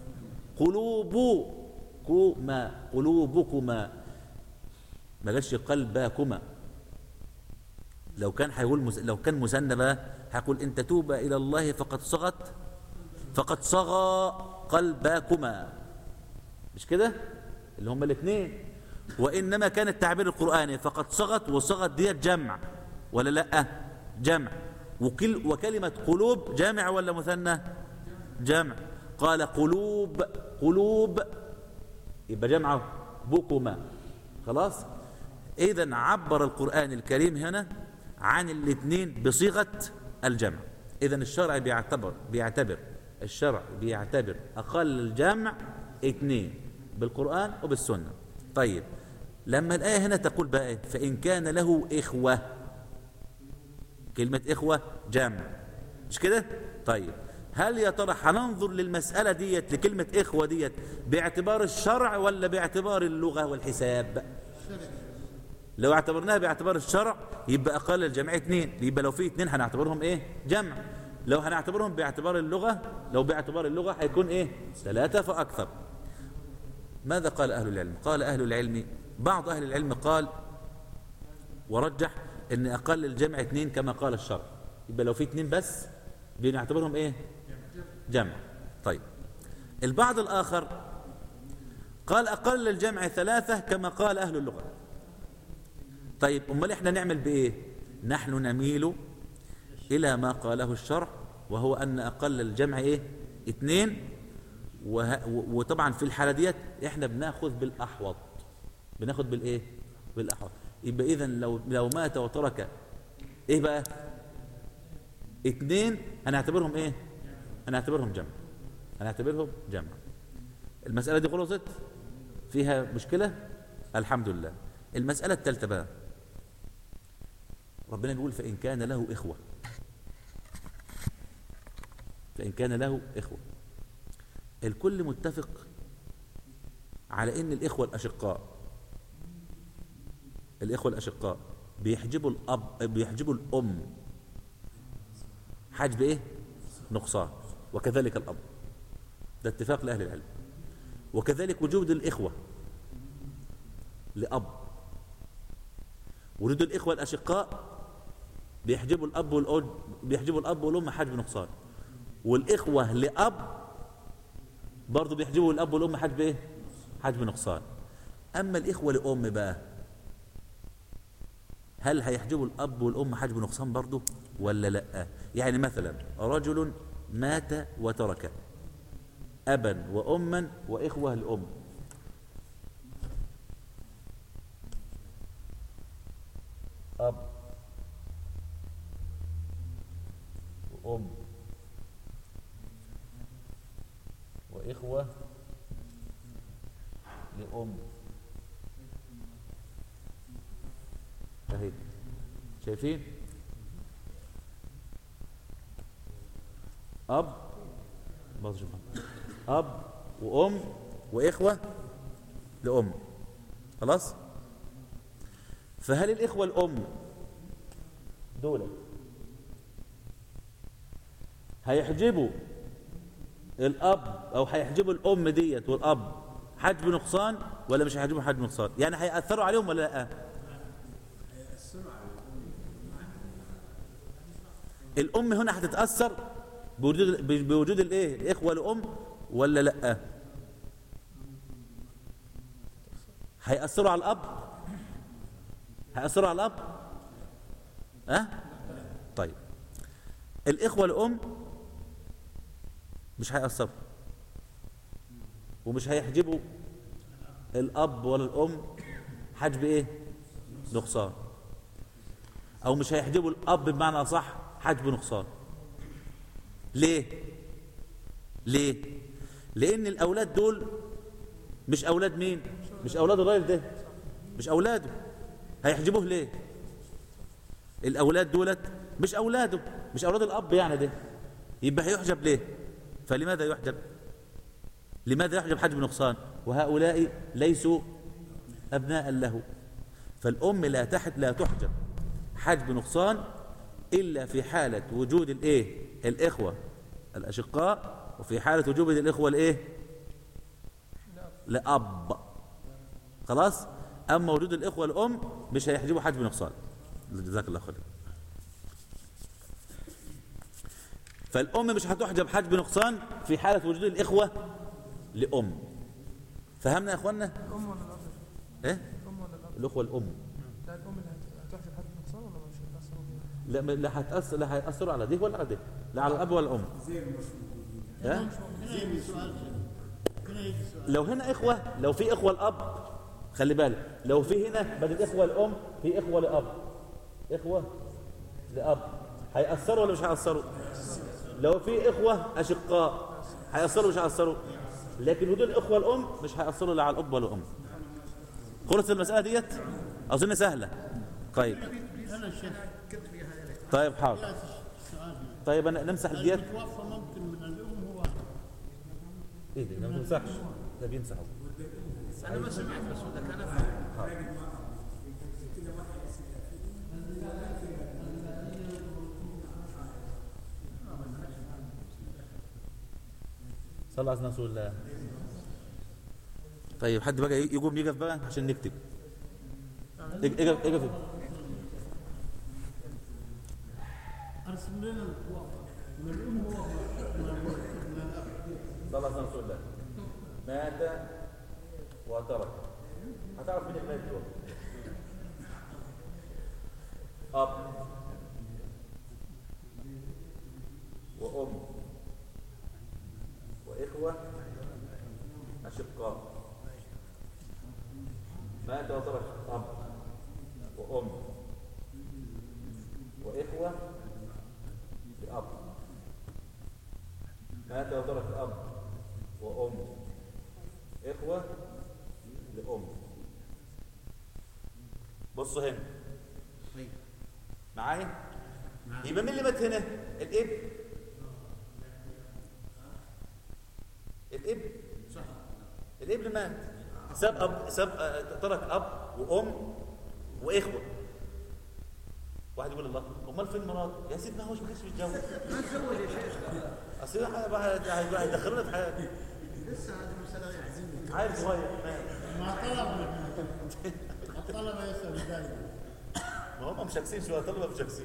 قلوبكما، قلوبكما، ما قالش قلباكما. لو كان هيقول مس... لو كان مثنى بقى هيقول ان تتوبا الى الله فقد صغت فقد صغى قلباكما، مش كده؟ اللي هم الاثنين. وانما كان التعبير القرآني فقد صغت، وصغت ديت جمع ولا لا؟ جمع. وكل وكلمة قلوب جامع ولا مثنى؟ جمع. قال قلوب، قلوب يبقى جمعه بكما. خلاص؟ إذن عبر القرآن الكريم هنا عن الاثنين بصيغة الجمع. إذن الشرع بيعتبر بيعتبر الشرع بيعتبر أقل الجمع اثنين بالقرآن وبالسنة. طيب لما الآية هنا تقول بقى فإن كان له إخوة، كلمة إخوة جمع، مش كده؟ طيب هل يا ترى هننظر للمسألة ديت لكلمة إخوة ديت باعتبار الشرع ولا باعتبار اللغة والحساب؟ لو اعتبرناها باعتبار الشرع يبقى أقل الجمع اثنين، يبقى لو في اثنين هنعتبرهم إيه؟ جمع. لو هنعتبرهم باعتبار اللغة، لو باعتبار اللغة هيكون إيه؟ ثلاثة فأكثر. ماذا قال أهل العلم؟ قال أهل العلم، بعض أهل العلم قال ورجح ان اقل الجمع اثنين كما قال الشرع، يبقى لو في اثنين بس بنعتبرهم ايه؟ جمع. طيب البعض الاخر قال اقل الجمع ثلاثة كما قال اهل اللغة. طيب امال احنا نعمل بايه؟ نحن نميل الى ما قاله الشرع، وهو ان اقل الجمع ايه؟ اثنين. وه... وطبعا في الحالة ديت احنا بناخذ بالاحوط، بناخذ بالايه؟ بالاحوط. يبقى اذا لو لو مات وترك ايه بقى؟ اثنين، هنعتبرهم ايه؟ هنعتبرهم جمع، هنعتبرهم جمع. المسألة دي خلصت؟ فيها مشكلة؟ الحمد لله. المسألة الثالثة بقى، ربنا بيقول فإن كان له إخوة، فإن كان له إخوة. الكل متفق على إن الإخوة الأشقاء، الإخوة الأشقاء بيحجبوا الأب، بيحجبوا الأم حجب إيه؟ نقصان، وكذلك الأب. ده اتفاق لأهل العلم. وكذلك وجود الإخوة لأب، وجود الإخوة الأشقاء بيحجبوا الأب والأم، بيحجبوا الأب والأم حجب نقصان. والإخوة لأب برضه بيحجبوا الأب والأم حجب إيه؟ حجب نقصان. أما الإخوة لأم بقى، هل هيحجبوا الأب والأم حجب نقصان برضه ولا لا؟ يعني مثلا رجل مات وترك أبا وأما وإخوة لأم، أب وأم وإخوة لأم، اهي شايفين؟ أب أب وأم وإخوة لأم، خلاص؟ فهل الإخوة الأم دول هيحجبوا الأب أو هيحجبوا الأم ديت والأب حجب نقصان ولا مش هيحجبوا حجب نقصان؟ يعني هيأثروا عليهم ولا لا؟ الأم هنا هتتأثر بوجود بوجود الايه؟ الإخوة لأم ولا لا؟ هيأثروا على الأب؟ هيأثروا على الأب؟ ها؟ أه؟ طيب الإخوة لأم مش هيأثروا، ومش هيحجبوا الأب ولا الأم حجب ايه؟ نقصان، أو مش هيحجبوا الأب بمعنى صح حجب نقصان. ليه؟ ليه؟ لأن الأولاد دول مش أولاد مين؟ مش أولاد الراجل ده، مش أولاده. هيحجبوه ليه؟ الأولاد دولت مش أولاده، مش أولاد الأب يعني ده، يبقى هيحجب ليه؟ فلماذا يحجب؟ لماذا يحجب حجب نقصان؟ وهؤلاء ليسوا أبناء له. فالأم لا تحت لا تحجب حجب نقصان إلا في حالة وجود الإيه؟ الإخوة الأشقاء، وفي حالة وجود الإخوة الإيه؟ لأب. خلاص؟ أما وجود الإخوة الأم مش هيحجبوا حجب نقصان. جزاك الله خير. فالأم مش هتحجب حجب نقصان في حالة وجود الإخوة لأم. فهمنا يا أخوانا؟ الأم ولا الأب؟ إيه؟ الأم ولا الأب؟ الأخوة الأم. لا الأم اللي هتحجب حجب نقصان ولا مش هتأثروا فيها؟ لا لا هتأثر، لا هيأثروا على دي ولا على دي، لا على الأب ولا الأم. ها؟ لو هنا إخوة، لو في إخوة الأب، خلي بالك، لو في هنا بدل إخوة الأم في إخوة لأب، إخوة لأب، هيأثروا ولا مش هيأثروا؟ لو في إخوة أشقاء هيأثروا ولا مش هيأثروا؟ لكن وجود الإخوة الأم مش هيأثروا لا على الأب ولا الأم. خلص المسألة ديت؟ أظن سهلة. طيب طيب حاضر. طيب انا نمسح الديات. المتوفى ممكن من الام هو. ايه ده ما بيمسحش، ده بيمسحه. انا ما سمعت بس بدك انا افهم. صلى على رسول الله. طيب حد بقى يقوم يقف بقى عشان نكتب. اقف اقف. ارسم لنا المتوفى من الام هو من الاب. صلى على رسول الله. مات وترك. هتعرف مين الميت دول؟ اب وام واخوه اشقاء. مات وترك اب وام واخوه لاب. مات وترك اب وام اخوه لام. بصوا هنا معايا. يبقى مين اللي مات هنا؟ الاب. الاب صح. الابن مات، ساب اب، ساب ترك اب وام واخوه. واحد يقول الله امال فين مراته؟ يا سيدي ما هوش ما كانش بيتجوز. ما تزوج يا شيخ. اصل هيدخلونا في حياتي. لسه هذه المساله يعزمني. عيل صغير ما طلب الطلبه يسأل دائما. ما هم مشاكسين شويه، طلبه مشاكسين.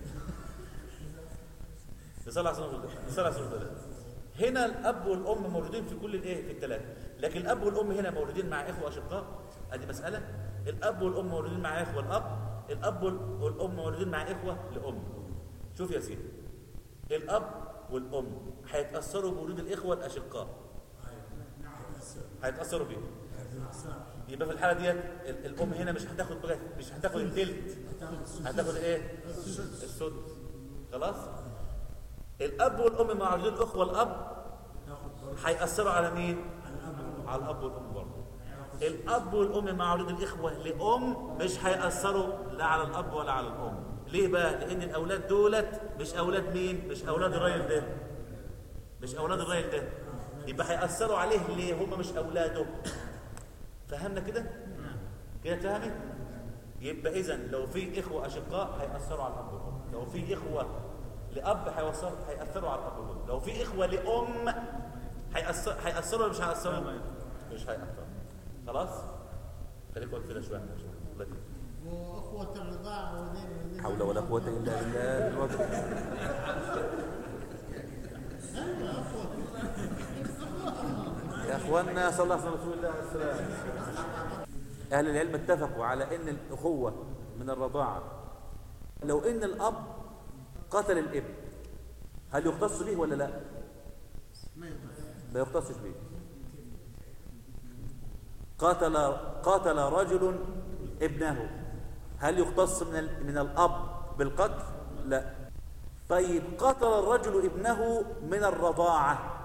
نصلي على رسول الله. نصلي على رسول الله. هنا الاب والام موجودين في كل الايه؟ في الثلاثه. لكن الاب والام هنا مولودين مع اخوه اشقاء. ادي مساله. الاب والام مولودين مع اخوه الاب. الاب والام مولودين مع اخوه لام. شوف يا سيدي، الاب والام هيتاثروا بوجود الاخوه الاشقاء. هيتاثروا بيهم. يبقى في الحاله ديت الام هنا مش هتاخد بقى، مش هتاخد الثلث، هتاخد ايه؟ السدس. خلاص. الاب والام مع وجود الاخوه الاب هيأثروا على مين؟ على الاب والام برضه. الاب والام مع وجود الاخوه لام مش هيأثروا لا على الاب ولا على الام. ليه بقى؟ لان الاولاد دولت مش اولاد مين؟ مش اولاد الراجل ده، مش اولاد الراجل ده. يبقى هيأثروا عليه ليه؟ هم مش اولاده. فهمنا كده؟ كده فهمت؟ يبقى اذا لو في اخوه اشقاء هيأثروا على الاب والام، لو في اخوه لاب هيوصل هيأثروا على الاب والام، لو في اخوه لام هيأثر هيأثروا ولا مش هيأثروا؟ مش هيأثروا. خلاص؟ خليك واقف كده شويه الله يكرمك. واخوه الرضاعه وذين حول ولا قوه الا بالله الوقت. يا اخواننا صلى الله عليه رسول الله عليه السلام. اهل العلم اتفقوا على ان الاخوه من الرضاعه لو ان الاب قتل الابن هل يختص به ولا لا؟ ما يختصش به. قاتل قاتل رجل ابنه هل يختص من من الاب بالقتل؟ لا. طيب قتل الرجل ابنه من الرضاعه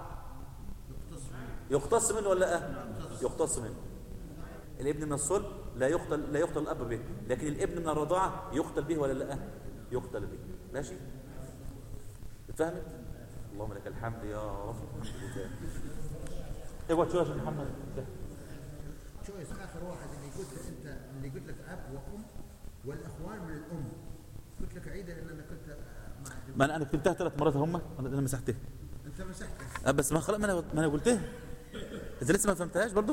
يختص منه ولا لا؟ يختص منه. الابن من الصلب لا يقتل لا يقتل الاب به، لكن الابن من الرضاعه يقتل به ولا لا؟ يقتل به. ماشي؟ اتفهمت؟ اللهم لك الحمد يا رب. الحمد لله. اقعد شويه يا شيخ محمد. شويس اخر واحد اللي قلت له انت اللي قلت لك اب وام والاخوان من الام. قلت لك عيدها لان انا كنت مع ما انا انا كتبتها ثلاث مرات هم انا مسحتها. انت مسحت أه بس ما خلاص ما انا ما انا قلتها. انت لسه ما فهمتهاش برضو؟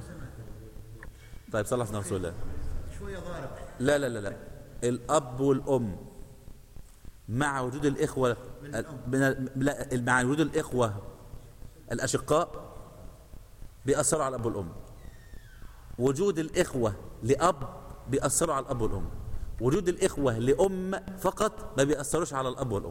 طيب صلى الله عليه وسلم. شويه ضارب. لا لا لا لا. الاب والام مع وجود الاخوه من لا مع وجود الاخوه الاشقاء بيأثروا على الاب والام. وجود الاخوه لاب بيأثروا على الاب والام. وجود الاخوه لام فقط ما بيأثروش على الاب والام.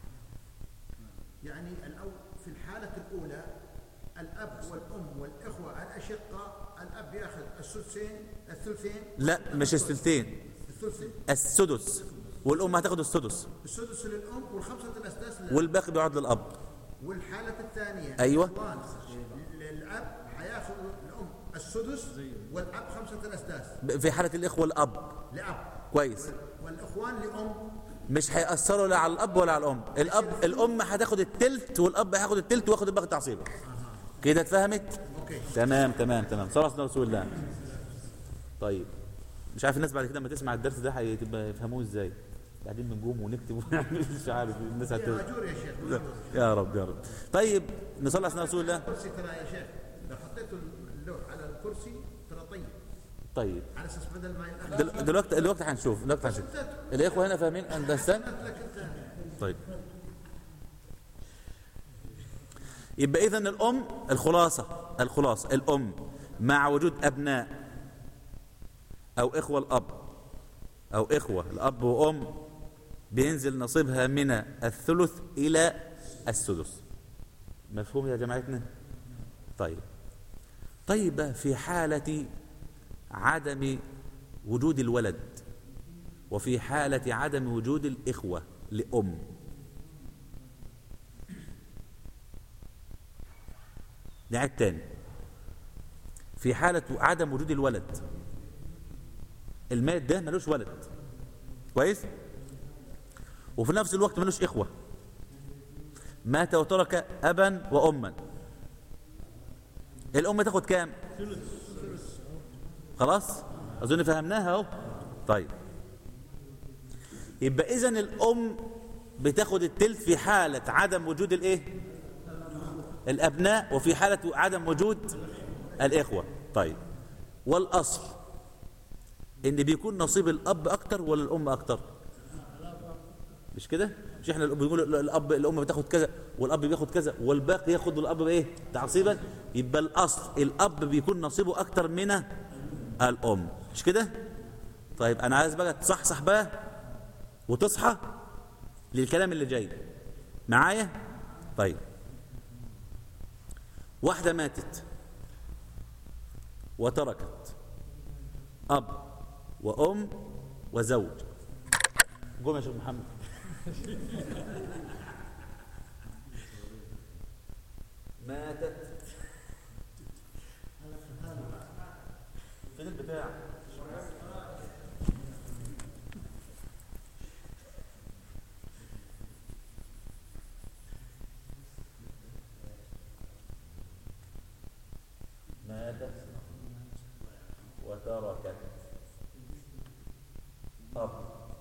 يعني الأول في الحالة الأولى الأب والأم والإخوة الأشقاء الأب يأخذ السدسين الثلثين. لا مش الثلثين. الثلثين. السدس والأم هتاخد السدس. السدس للأم والخمسة الأسداس للأب. والباقي بيقعد للأب. والحالة الثانية أيوة. للأب هياخذ الأم السدس والأب خمسة الأسداس. في حالة الإخوة الأب. لأب. كويس. والإخوان لأم. مش هيأثروا لا على الاب ولا على الام. الاب الام هتاخد التلت والاب هياخد التلت واخد الباقي تعصيبه. كده اتفهمت؟ اوكي. تمام تمام تمام. صلى الله عليه رسول الله. طيب مش عارف الناس بعد كده لما تسمع الدرس ده هتبقى يفهموه ازاي؟ بعدين بنقوم ونكتب ونعمل مش عارف الناس هت... يا اجور يا شيخ. يا رب يا رب. طيب نصلي على رسول الله. الكرسي ترى يا شيخ لو حطيتوا اللوح على الكرسي ترى طيب. طيب على اساس بدل ما ينقل. دل... دلوقتي دلوقتي هنشوف دلوقتي هنشوف الاخوه هنا فاهمين اندرستاند؟ طيب يبقى اذا الام الخلاصه الخلاصه الام مع وجود ابناء او اخوه الاب او اخوه الاب وام بينزل نصيبها من الثلث الى السدس. مفهوم يا جماعتنا؟ طيب طيب في حاله عدم وجود الولد وفي حالة عدم وجود الإخوة لأم، نعد تاني. في حالة عدم وجود الولد، الميت ده ملوش ولد كويس، وفي نفس الوقت ملوش إخوة، مات وترك أبا وأما، الأم تاخد كام؟ خلاص أظن فهمناها اهو. طيب يبقى إذن الأم بتاخد التلت في حالة عدم وجود الإيه؟ الأبناء، وفي حالة عدم وجود الإخوة. طيب والأصل إن بيكون نصيب الأب أكتر ولا الأم أكتر؟ مش كده؟ مش إحنا بنقول الأب الأم بتاخد كذا والأب بياخد كذا والباقي ياخد الأب بإيه؟ تعصيبا. يبقى الأصل الأب بيكون نصيبه أكتر من الأم، مش كده؟ طيب أنا عايز بقى تصحصح بقى وتصحى للكلام اللي جاي معايا. طيب واحدة ماتت وتركت أب وأم وزوج. قوم يا شيخ محمد. ماتت فين البتاع؟ ماتت وتركت أب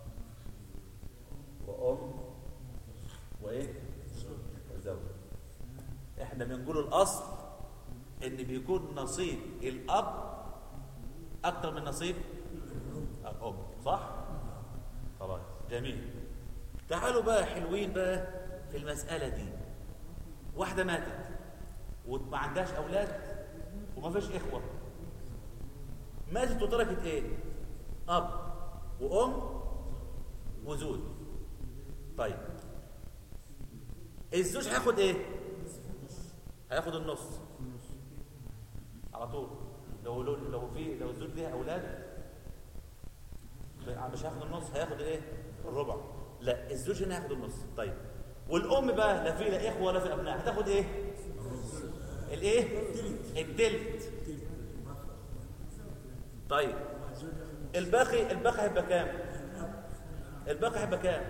وأم وإيه؟ وزوج. إحنا بنقول الأصل إن بيكون نصيب الأب أكتر من نصيب الأم، صح؟ خلاص جميل. تعالوا بقى حلوين بقى في المسألة دي. واحدة ماتت وما عندهاش أولاد وما فيش إخوة، ماتت وتركت إيه؟ أب وأم وزوج. طيب الزوج هياخد إيه؟ هياخد النص على طول. لو لو في لو الزوج ليها أولاد مش هياخد النص، هياخد إيه؟ الربع. لا الزوج هنا هياخد النص. طيب والأم بقى لا في لا إخوة ولا في أبناء، هتاخد إيه؟ الايه؟ التلت. طيب الباقي الباقي هيبقى كام؟ الباقي هيبقى كام؟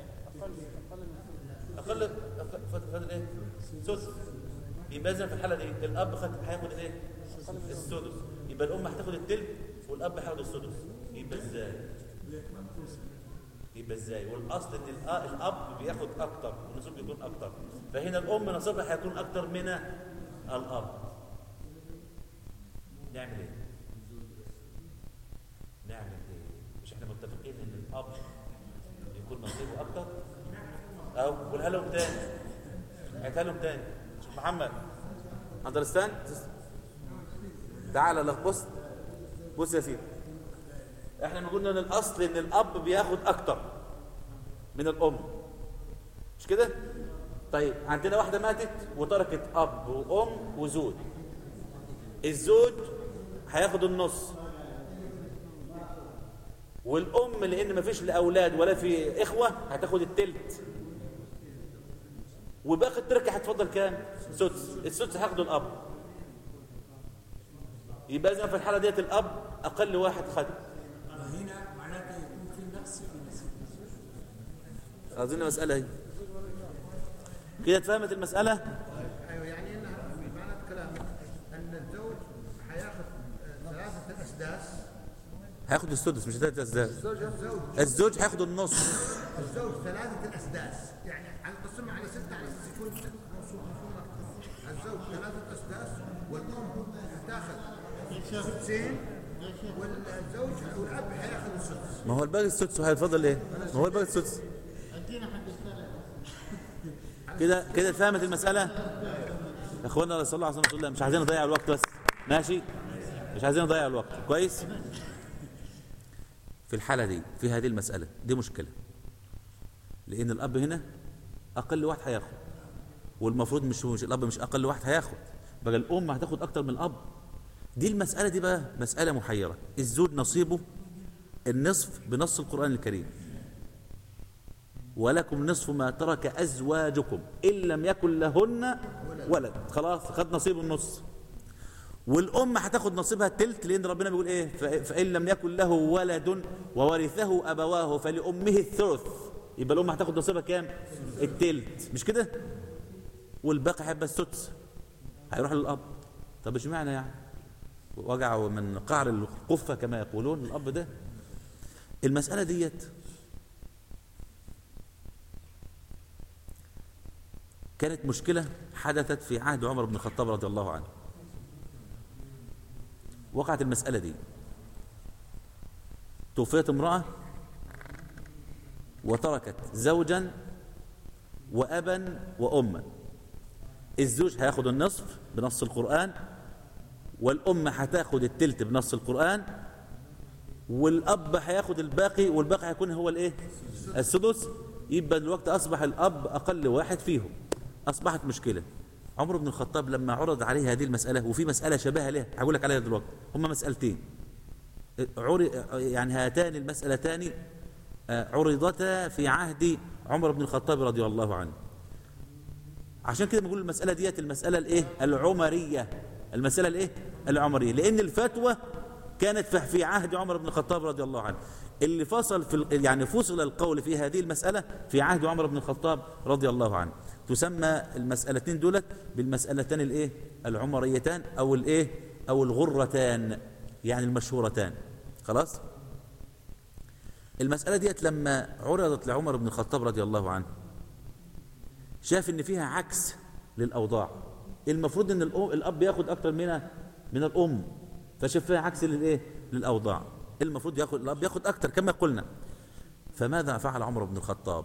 اقل فاضل ايه؟ سدس. يبقى اذا في الحاله دي الاب هياخد الايه؟ السدس. يبقى الام هتاخد التلت والاب هياخد السدس. يبقى ازاي؟ يبقى ازاي؟ والاصل ان الاب بياخد اكتر والنصيب بيكون اكتر، فهنا الام نصيبها هيكون اكتر من الأب. نعمل ايه؟ نعمل ايه؟ مش احنا متفقين ان الأب يكون نصيبه أكتر؟ أو قولها لهم تاني، هاتها لهم تاني. شوف محمد أندرستاند؟ تعال لك بص بص يا سيدي، احنا قلنا ان الأصل ان الأب بياخد أكتر من الأم، مش كده؟ طيب عندنا واحدة ماتت وتركت أب وأم وزوج. الزوج هياخد النص، والأم لأن ما فيش لأولاد ولا في إخوة هتاخد التلت، وباقي التركة هتفضل كام؟ سدس. السدس هياخده الأب. يبقى إذا في الحالة ديت الأب أقل واحد خد. هنا معناته يكون في نقص في نصيب. اظن مساله هي كده اتفهمت المساله. ايوه يعني انها معنى كلامك ان الزوج حياخذ ثلاثه الاسداس. هياخد السدس مش ثلاثة اسداس. الزوج الزوج هياخد النص. الزوج ثلاثه الاسداس يعني نقسمها على سته على اساس يكون موصول مفهوم اكثر. الزوج ثلاثه اسداس والام تاخذ سدسين والزوج والاب حياخذ السدس. ما هو الباقي السدس هيتفضل ايه؟ ما هو الباقي السدس. ادينا حق الثلاث. كده كده اتفهمت المساله يا اخوانا. صلى الله عليه وسلم مش عايزين نضيع الوقت بس ماشي، مش عايزين نضيع الوقت كويس. في الحاله دي في هذه المساله دي مشكله، لان الاب هنا اقل واحد هياخد، والمفروض مش, مش الاب مش اقل واحد هياخد، بقى الام هتاخد اكتر من الاب. دي المساله دي بقى مساله محيره. الزوج نصيبه النصف بنص القران الكريم، ولكم نصف ما ترك ازواجكم ان لم يكن لهن ولد. خلاص خد نصيب النص. والام هتاخد نصيبها التلت، لان ربنا بيقول ايه؟ فان لم يكن له ولد وورثه ابواه فلامه الثلث. يبقى الام هتاخد نصيبها كام؟ التلت، مش كده؟ والباقي هيبقى السدس هيروح للاب. طب اشمعنى يعني وجعوا من قعر القفه كما يقولون الاب ده؟ المساله ديت كانت مشكله حدثت في عهد عمر بن الخطاب رضي الله عنه. وقعت المساله دي، توفيت امراه وتركت زوجا وابا واما. الزوج هياخد النصف بنص القرآن، والأم هتاخد التلت بنص القرآن، والأب هياخد الباقي، والباقي هيكون هو الايه؟ السدس. يبقى دلوقتي أصبح الأب أقل واحد فيهم. أصبحت مشكلة. عمر بن الخطاب لما عرض عليه هذه المسألة، وفي مسألة شبيهة لها هقول لك عليها دلوقتي، هما مسألتين يعني هاتان المسألتان عرضتا في عهد عمر بن الخطاب رضي الله عنه. عشان كده بنقول المسألة ديت المسألة الايه؟ العمرية. المسألة الايه؟ العمرية، لأن الفتوى كانت في عهد عمر بن الخطاب رضي الله عنه. اللي فصل في يعني فصل القول في هذه المسألة في عهد عمر بن الخطاب رضي الله عنه. تسمى المسألتين دولت بالمسألتان الايه؟ العمريتان او الايه؟ او الغرتان، يعني المشهورتان. خلاص؟ المسألة ديت لما عرضت لعمر بن الخطاب رضي الله عنه شاف ان فيها عكس للأوضاع. المفروض ان الأب ياخد أكتر من من الأم، فشاف فيها عكس للايه؟ للأوضاع. المفروض ياخد الأب ياخد أكتر كما قلنا. فماذا فعل عمر بن الخطاب؟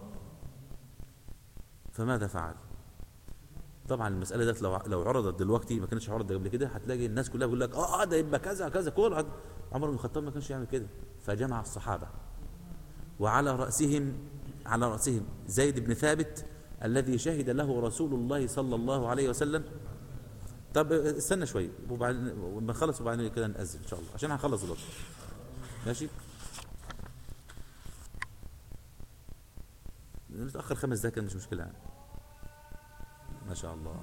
فماذا فعل؟ طبعا المسألة ديت لو لو عرضت دلوقتي، ما كانتش عرضت قبل كده، هتلاقي الناس كلها بيقول لك اه ده يبقى كذا كذا كل. عمر بن الخطاب ما كانش يعمل كده. فجمع الصحابة وعلى رأسهم على رأسهم زيد بن ثابت الذي شهد له رسول الله صلى الله عليه وسلم. طب استنى شويه وبعدين لما نخلص وبعدين كده نأذن ان شاء الله عشان هنخلص دلوقتي. ماشي؟ نتأخر خمس دقايق مش مشكلة يعني. ما شاء الله.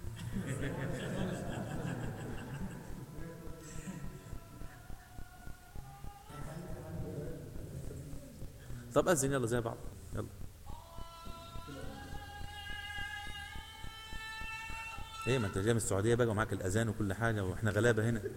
طب أذن يلا زي بعض يلا. ايه ما انت جاي من السعوديه بقى ومعاك الاذان وكل حاجه واحنا غلابه هنا.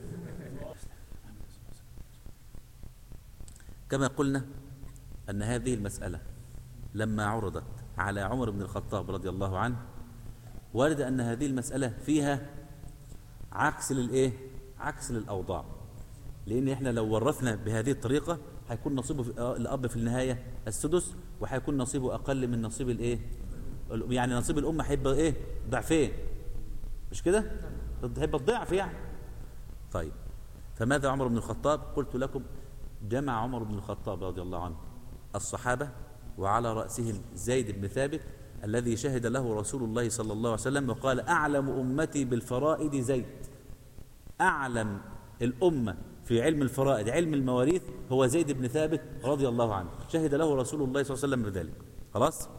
كما قلنا ان هذه المساله لما عرضت على عمر بن الخطاب رضي الله عنه ورد ان هذه المساله فيها عكس للايه؟ عكس للاوضاع. لان احنا لو ورثنا بهذه الطريقه هيكون نصيبه في الاب في النهايه السدس، وهيكون نصيبه اقل من نصيب الايه؟ يعني نصيب الام هيبقى ايه؟ ضعفين، مش كده؟ هيبقى الضعف يعني. طيب فماذا عمر بن الخطاب؟ قلت لكم جمع عمر بن الخطاب رضي الله عنه الصحابة وعلى رأسهم زيد بن ثابت الذي شهد له رسول الله صلى الله عليه وسلم وقال أعلم أمتي بالفرائض زيد. أعلم الأمة في علم الفرائض علم المواريث هو زيد بن ثابت رضي الله عنه، شهد له رسول الله صلى الله عليه وسلم بذلك. خلاص؟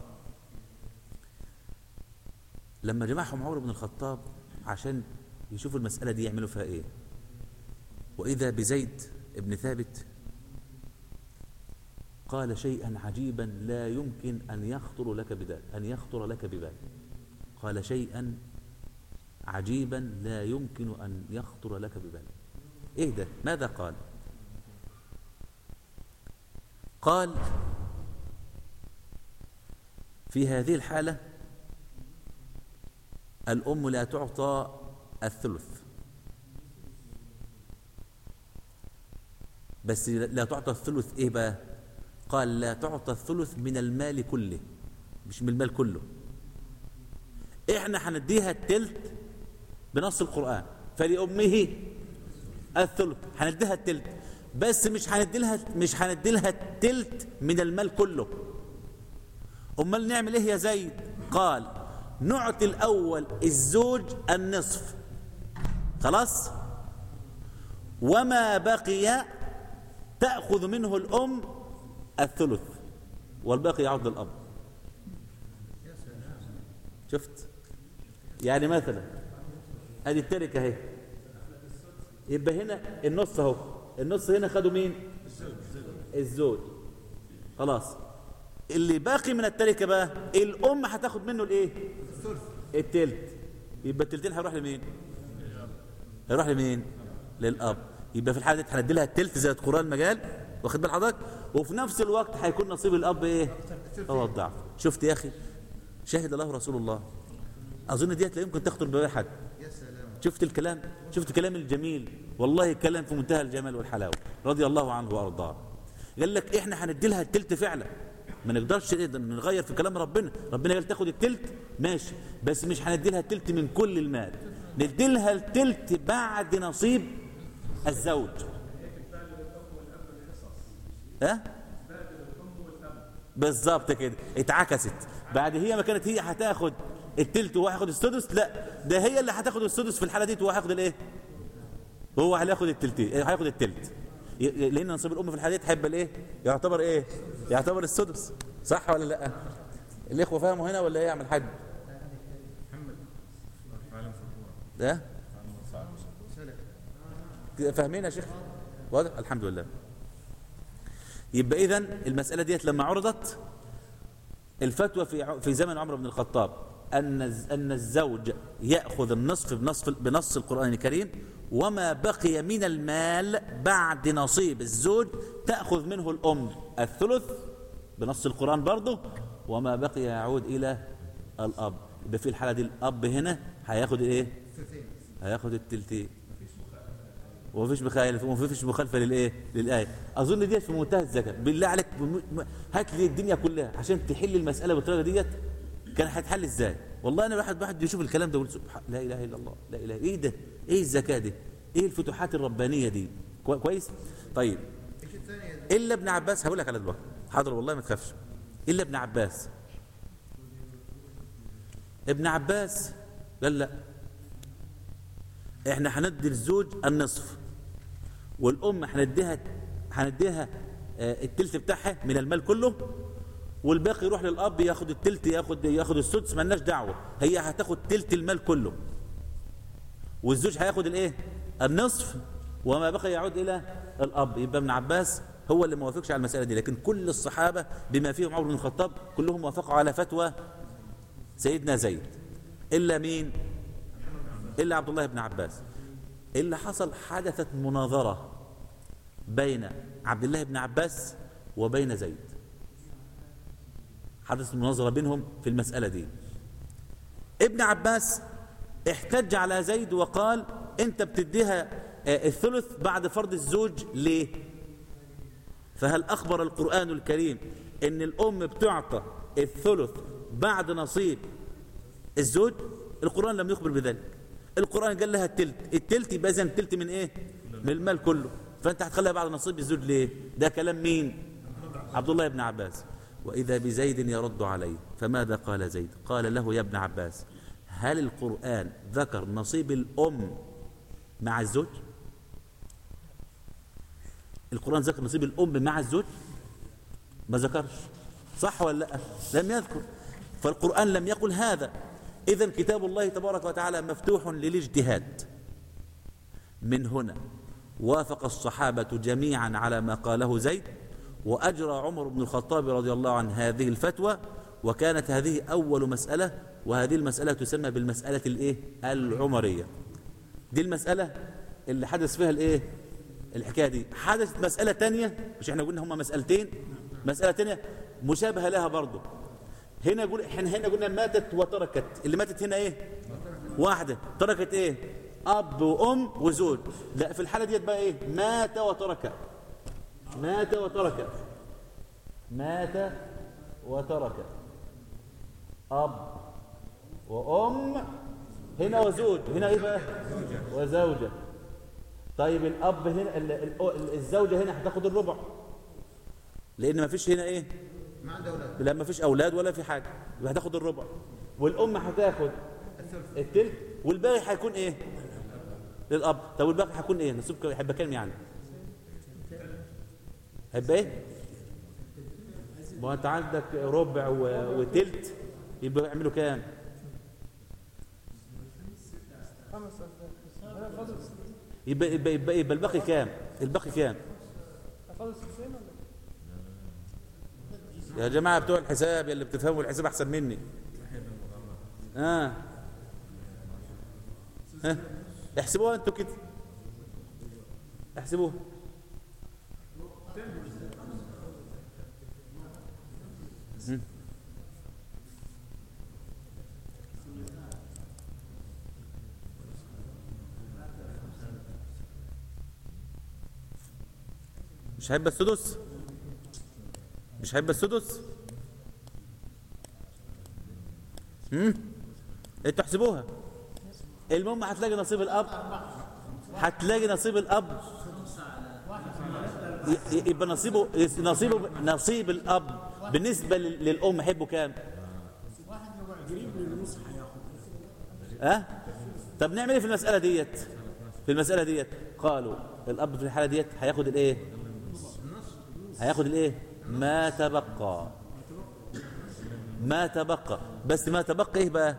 لما جمعهم عمر بن الخطاب عشان يشوفوا المسألة دي يعملوا فيها ايه، وإذا بزيد ابن ثابت قال شيئا عجيبا لا يمكن أن يخطر لك ببال أن يخطر لك ببال قال شيئا عجيبا لا يمكن أن يخطر لك ببال. إيه ده؟ ماذا قال؟ قال في هذه الحالة الأم لا تعطى الثلث، بس لا تعطى الثلث إيه بقى؟ قال لا تعطى الثلث من المال كله، مش من المال كله. إحنا هنديها التلت بنص القرآن، فلأمه الثلث، هنديها التلت، بس مش هنديلها مش هنديلها التلت من المال كله. أمال نعمل إيه يا زيد؟ قال نعطي الأول الزوج النصف، خلاص، وما بقي تأخذ منه الأم الثلث والباقي يعود للأب. شفت؟ يعني مثلا ادي التركه اهي، يبقى هنا النص اهو، النص هنا خدوا مين؟ الزوج. خلاص، اللي باقي من التركه بقى الام هتاخد منه الايه؟ التلت. يبقى التلتين هيروح لمين؟ هيروح لمين؟ للاب. يبقى في الحاله دي هندي لها التلت زي القران المجال، واخد بال حضرتك؟ وفي نفس الوقت هيكون نصيب الاب ايه؟ هو الضعف. شفت يا اخي؟ شهد الله رسول الله. اظن ديت لا يمكن تخطر ببال حد. شفت الكلام؟ شفت الكلام الجميل؟ والله كلام في منتهى الجمال والحلاوه، رضي الله عنه وارضاه. قال لك احنا هندي لها التلت فعلا، ما نقدرش نغير في كلام ربنا. ربنا قال تاخد التلت ماشي، بس مش هندي لها التلت من كل المال، ندي لها التلت بعد نصيب الزوج. ها؟ بالظبط كده، اتعكست. بعد هي ما كانت هي هتاخد التلت وهو هياخد السدس، لا ده هي اللي هتاخد السدس في الحاله دي، وهو هياخد الايه؟ هو هياخد التلتين، هياخد التلت، لان نصيب الام في الحاله دي تحب الايه؟ يعتبر ايه؟ يعتبر السدس. صح ولا لا؟ الاخوه فاهموا هنا ولا ايه يا عم الحاج؟ ده فاهمين يا شيخ؟ واضح؟ الحمد لله. يبقى اذا المساله ديت لما عرضت الفتوى في في زمن عمر بن الخطاب ان ان الزوج ياخذ النصف بنصف بنص القران الكريم، وما بقي من المال بعد نصيب الزوج تاخذ منه الام الثلث بنص القران برضه، وما بقي يعود الى الاب. يبقى في الحاله دي الاب هنا هياخد ايه؟ هياخد التلتين، ومفيش مخالفه ومفيش مخالفه للايه؟ للايه. اظن ديت في منتهى الذكاء. بالله عليك هات لي الدنيا كلها عشان تحل المساله بالطريقه ديت، كان هتحل ازاي؟ والله انا الواحد واحد يشوف الكلام ده ويقول سبحان لا اله الا الله، لا اله ايه ده؟ ايه الذكاء ده؟ ايه الفتوحات الربانيه دي؟ كويس؟ طيب الا ابن عباس، هقول لك على دلوقتي، حاضر والله ما تخافش. الا ابن عباس، ابن عباس قال لا، احنا هندي الزوج النصف، والام هنديها هنديها التلت بتاعها من المال كله، والباقي يروح للاب ياخد التلت، ياخد ياخد السدس، مالناش دعوه، هي هتاخد تلت المال كله، والزوج هياخد الايه؟ النصف، وما بقي يعود الى الاب. يبقى ابن عباس هو اللي ما وافقش على المساله دي، لكن كل الصحابه بما فيهم عمر بن الخطاب كلهم وافقوا على فتوى سيدنا زيد، الا مين؟ الا عبد الله بن عباس. اللي حصل حدثت مناظره بين عبد الله بن عباس وبين زيد، حدثت مناظره بينهم في المساله دي. ابن عباس احتج على زيد وقال انت بتديها الثلث بعد فرض الزوج ليه؟ فهل اخبر القرآن الكريم ان الام بتعطى الثلث بعد نصيب الزوج؟ القرآن لم يخبر بذلك. القرآن قال لها التلت، التلت يبقى اذا التلت من ايه؟ من المال كله، فانت هتخليها بعد نصيب الزوج ليه؟ ده كلام مين؟ عبد الله بن عباس. واذا بزيد يرد عليه، فماذا قال زيد؟ قال له يا ابن عباس، هل القرآن ذكر نصيب الام مع الزوج؟ القرآن ذكر نصيب الام مع الزوج؟ ما ذكرش، صح ولا لا؟ لم يذكر. فالقرآن لم يقل هذا. إذن كتاب الله تبارك وتعالى مفتوح للاجتهاد. من هنا وافق الصحابة جميعا على ما قاله زيد، وأجرى عمر بن الخطاب رضي الله عنه هذه الفتوى، وكانت هذه أول مسألة، وهذه المسألة تسمى بالمسألة الإيه؟ العمرية. دي المسألة اللي حدث فيها الإيه؟ الحكاية دي. حدثت مسألة تانية، مش احنا قلنا هما مسألتين، مسألة تانية مشابهة لها برضو. هنا قول احنا هنا قلنا ماتت وتركت، اللي ماتت هنا ايه؟ واحدة. تركت ايه؟ أب وأم وزوج. لا، في الحالة ديت بقى ايه؟ مات وترك. مات وترك. مات وترك أب وأم، هنا وزوج، هنا ايه بقى؟ وزوجة. طيب الأب هنا، الزوجة هنا هتاخد الربع، لأن ما فيش هنا ايه؟ ما عنده اولاد. لا، ما فيش اولاد ولا في حاجه، يبقى هتاخد الربع. والام هتاخد الثلث، والباقي هيكون ايه؟ للاب. طب والباقي هيكون ايه؟ نصيبك هيبقى كام يعني؟ هيبقى ايه؟ ما انت عندك ربع وثلث، يبقى يعملوا كام؟ خمس أسباب فاضل يبقى يبقى يبقى, يبقى الباقي كام؟ الباقي كام؟ فاضل ستين ولا يا جماعه بتوع الحساب، يا اللي بتفهموا الحساب احسن مني. اه ها، احسبوها انتوا كده، احسبوها. مش هيبقى السدس؟ مش هيبقى السدس؟ امم انتوا احسبوها. المهم هتلاقي نصيب الاب، هتلاقي نصيب الاب يبقى نصيبه نصيبه نصيب الاب بالنسبه للام هيبقوا كام؟ ها أه؟ طب نعمل ايه في المساله ديت؟ في المساله ديت قالوا الاب في الحاله ديت هياخد الايه؟ هياخد الايه؟ ما تبقى. ما تبقى، بس ما تبقى ايه بقى؟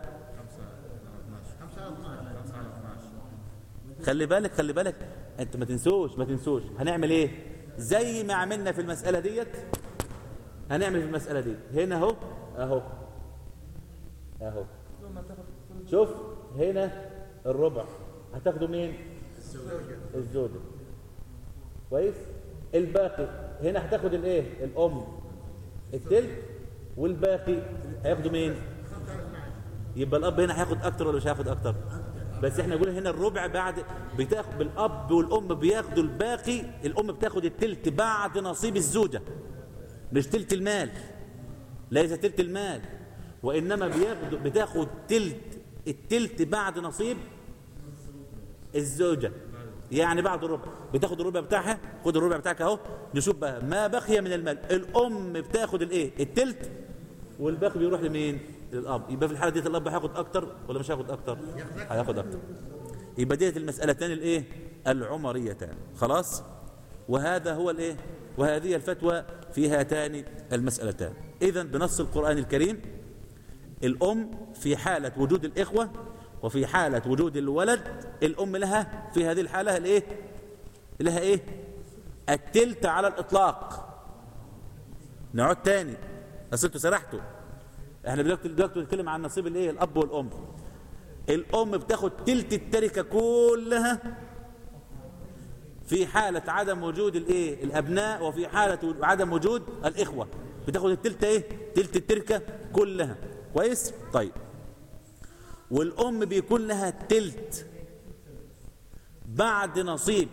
خلي بالك خلي بالك انت، ما تنسوش ما تنسوش هنعمل ايه؟ زي ما عملنا في المسألة ديت هنعمل في المسألة دي. هنا اهو اهو اهو، شوف هنا الربع هتاخده مين؟ الزوجة. كويس؟ الباقي هنا هتاخد الايه؟ الام التلت، والباقي هياخدوا مين؟ يبقى الاب هنا هياخد اكتر ولا مش هياخد اكتر؟ بس احنا نقول هنا الربع بعد بتاخد بالاب والام بياخدوا الباقي، الام بتاخد التلت بعد نصيب الزوجه، مش تلت المال، ليس تلت المال، وانما بياخدوا بتاخد تلت التلت بعد نصيب الزوجه، يعني بعد الربع بتاخد الربع بتاعها. خد الربع بتاعك اهو، نشوف بقى ما بقي من المال. الام بتاخد الايه؟ التلت، والباقي بيروح لمين؟ للاب. يبقى في الحاله دي الاب هياخد اكتر ولا مش هياخد اكتر؟ هياخد اكتر. يبقى ديت المسالتان الايه؟ العمريتان. خلاص؟ وهذا هو الايه؟ وهذه الفتوى في هاتان المسالتان. اذا بنص القران الكريم الام في حاله وجود الاخوه وفي حاله وجود الولد، الام لها في هذه الحاله الايه؟ لها ايه؟ التلت على الاطلاق. نعود تاني، اصل انتوا سرحتوا. احنا دلوقتي دلوقتي بنتكلم عن نصيب الايه؟ الاب والام. الام بتاخد تلت التركه كلها في حاله عدم وجود الايه؟ الابناء، وفي حاله عدم وجود الاخوه بتاخد التلت ايه؟ تلت التركه كلها. كويس؟ طيب، والام بيكون لها التلت بعد نصيب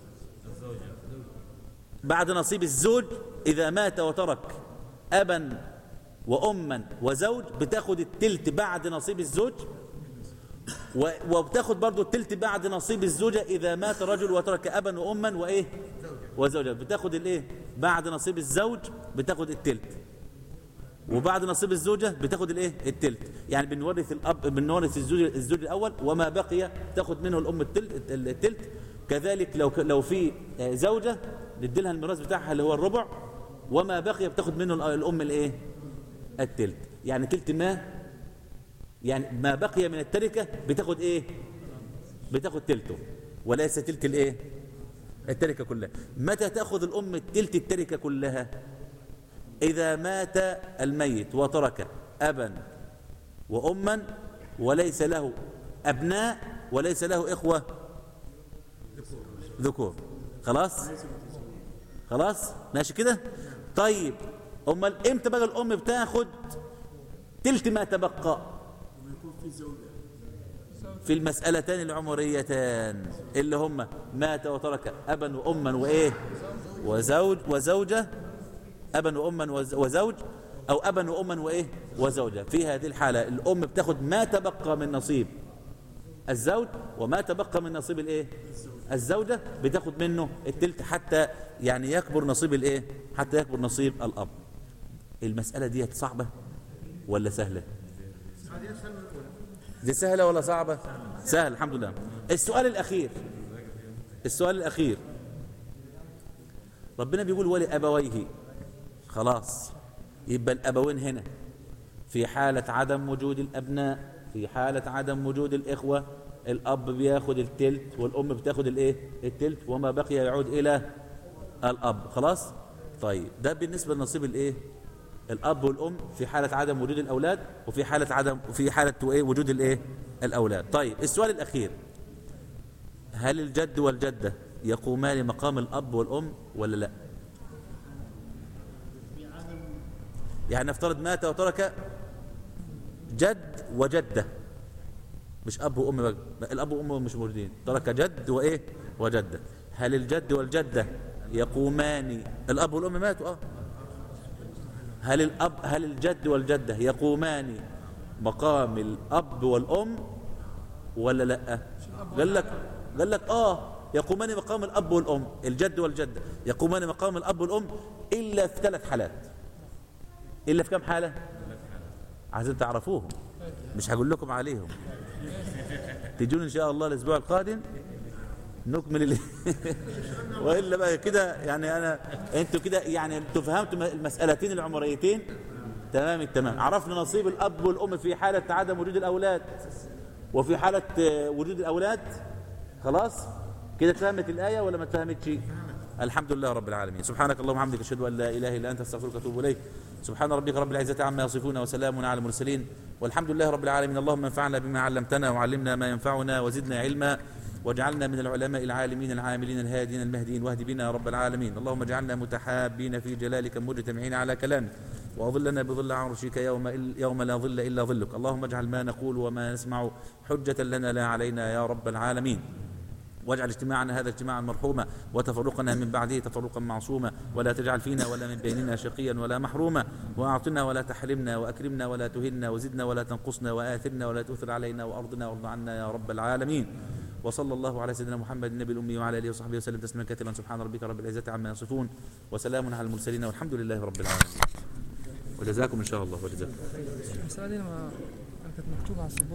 بعد نصيب الزوج اذا مات وترك ابا وأما وزوج، بتاخد التلت بعد نصيب الزوج، وبتاخد برضو التلت بعد نصيب الزوجة إذا مات رجل وترك أبا وأما وإيه؟ وزوجة. بتاخد الإيه؟ بعد نصيب الزوج بتاخد التلت، وبعد نصيب الزوجة بتاخد الإيه؟ التلت. يعني بنورث الأب، بنورث الزوج الزوج الأول، وما بقي تاخد منه الأم التلت. التلت كذلك لو لو في زوجة ندي لها الميراث بتاعها اللي هو الربع، وما بقي بتاخد منه الأم الإيه؟ التلت. يعني تلت ما يعني ما بقي من التركة بتاخد ايه؟ بتاخد تلته، وليس تلت الايه؟ التركة كلها. متى تأخذ الأم التلت التركة كلها؟ إذا مات الميت وترك أبا وأما وليس له أبناء وليس له إخوة ذكور. خلاص خلاص ماشي كده. طيب أمال إمتى بقى الأم بتاخد تلت ما تبقى؟ في المسألتان العمريتان اللي هم مات وترك أبا وأما وإيه وزوج وزوجة، أبا وأما وزوج، أو أبا وأما وإيه وزوجة. في هذه الحالة الأم بتاخد ما تبقى من نصيب الزوج وما تبقى من نصيب الإيه الزوجة، بتاخد منه التلت حتى يعني يكبر نصيب الإيه حتى يكبر نصيب الأب. المسألة دي صعبة ولا سهلة؟ دي سهلة ولا صعبة؟ سهل الحمد لله. السؤال الأخير السؤال الأخير ربنا بيقول ولأبويه. خلاص يبقى الأبوين هنا في حالة عدم وجود الأبناء، في حالة عدم وجود الإخوة، الأب بياخد التلت والأم بتاخد الإيه التلت، وما بقي يعود إلى الأب. خلاص. طيب ده بالنسبة لنصيب الإيه الأب والأم في حالة عدم وجود الأولاد، وفي حالة عدم وفي حالة إيه وجود الإيه الأولاد. طيب السؤال الأخير، هل الجد والجدة يقومان مقام الأب والأم ولا لا؟ يعني نفترض مات وترك جد وجدة، مش أب وأم بقى. الأب وأم مش موجودين، ترك جد وإيه وجدة. هل الجد والجدة يقومان؟ الأب والأم ماتوا اه هل الأب هل الجد والجدة يقومان مقام الأب والأم ولا لا؟ قال لك قال لك اه يقومان مقام الأب والأم. الجد والجدة يقومان مقام الأب والأم إلا في ثلاث حالات. إلا في كم حالة؟ عايزين تعرفوهم، مش هقول لكم عليهم. تجون إن شاء الله الأسبوع القادم نكمل ال... وإلا بقى كده يعني أنا أنتوا كده يعني أنتوا فهمتوا المسألتين العمريتين تمام التمام. عرفنا نصيب الأب والأم في حالة عدم وجود الأولاد وفي حالة وجود الأولاد. خلاص كده فهمت الآية ولا ما فهمتش؟ الحمد لله رب العالمين. سبحانك اللهم وبحمدك أشهد أن لا إله إلا أنت أستغفرك وأتوب إليك. سبحان ربك رب العزة عما يصفون وسلام على المرسلين والحمد لله رب العالمين. اللهم انفعنا بما علمتنا وعلمنا ما ينفعنا وزدنا علما واجعلنا من العلماء العالمين العاملين الهادين المهديين واهد بنا يا رب العالمين. اللهم اجعلنا متحابين في جلالك مجتمعين على كلامك وأظلنا بظل عرشك يوم, يوم لا ظل إلا ظلك. اللهم اجعل ما نقول وما نسمع حجة لنا لا علينا يا رب العالمين. واجعل اجتماعنا هذا اجتماعا مرحوما وتفرقنا من بعده تفرقا معصوما، ولا تجعل فينا ولا من بيننا شقيا ولا محروما، وأعطنا ولا تحرمنا، وأكرمنا ولا تهنا، وزدنا ولا تنقصنا، وآثرنا ولا تؤثر علينا، وأرضنا وارض عنا يا رب العالمين. وصلى الله على سيدنا محمد النبي الأمي وعلى آله وصحبه وسلم تسليما كثيرا. سبحان ربك رب العزة عما يصفون وسلام على المرسلين والحمد لله رب العالمين. وجزاكم إن شاء الله. وجزاكم. المسألة دي لما كانت مكتوبة على السبورة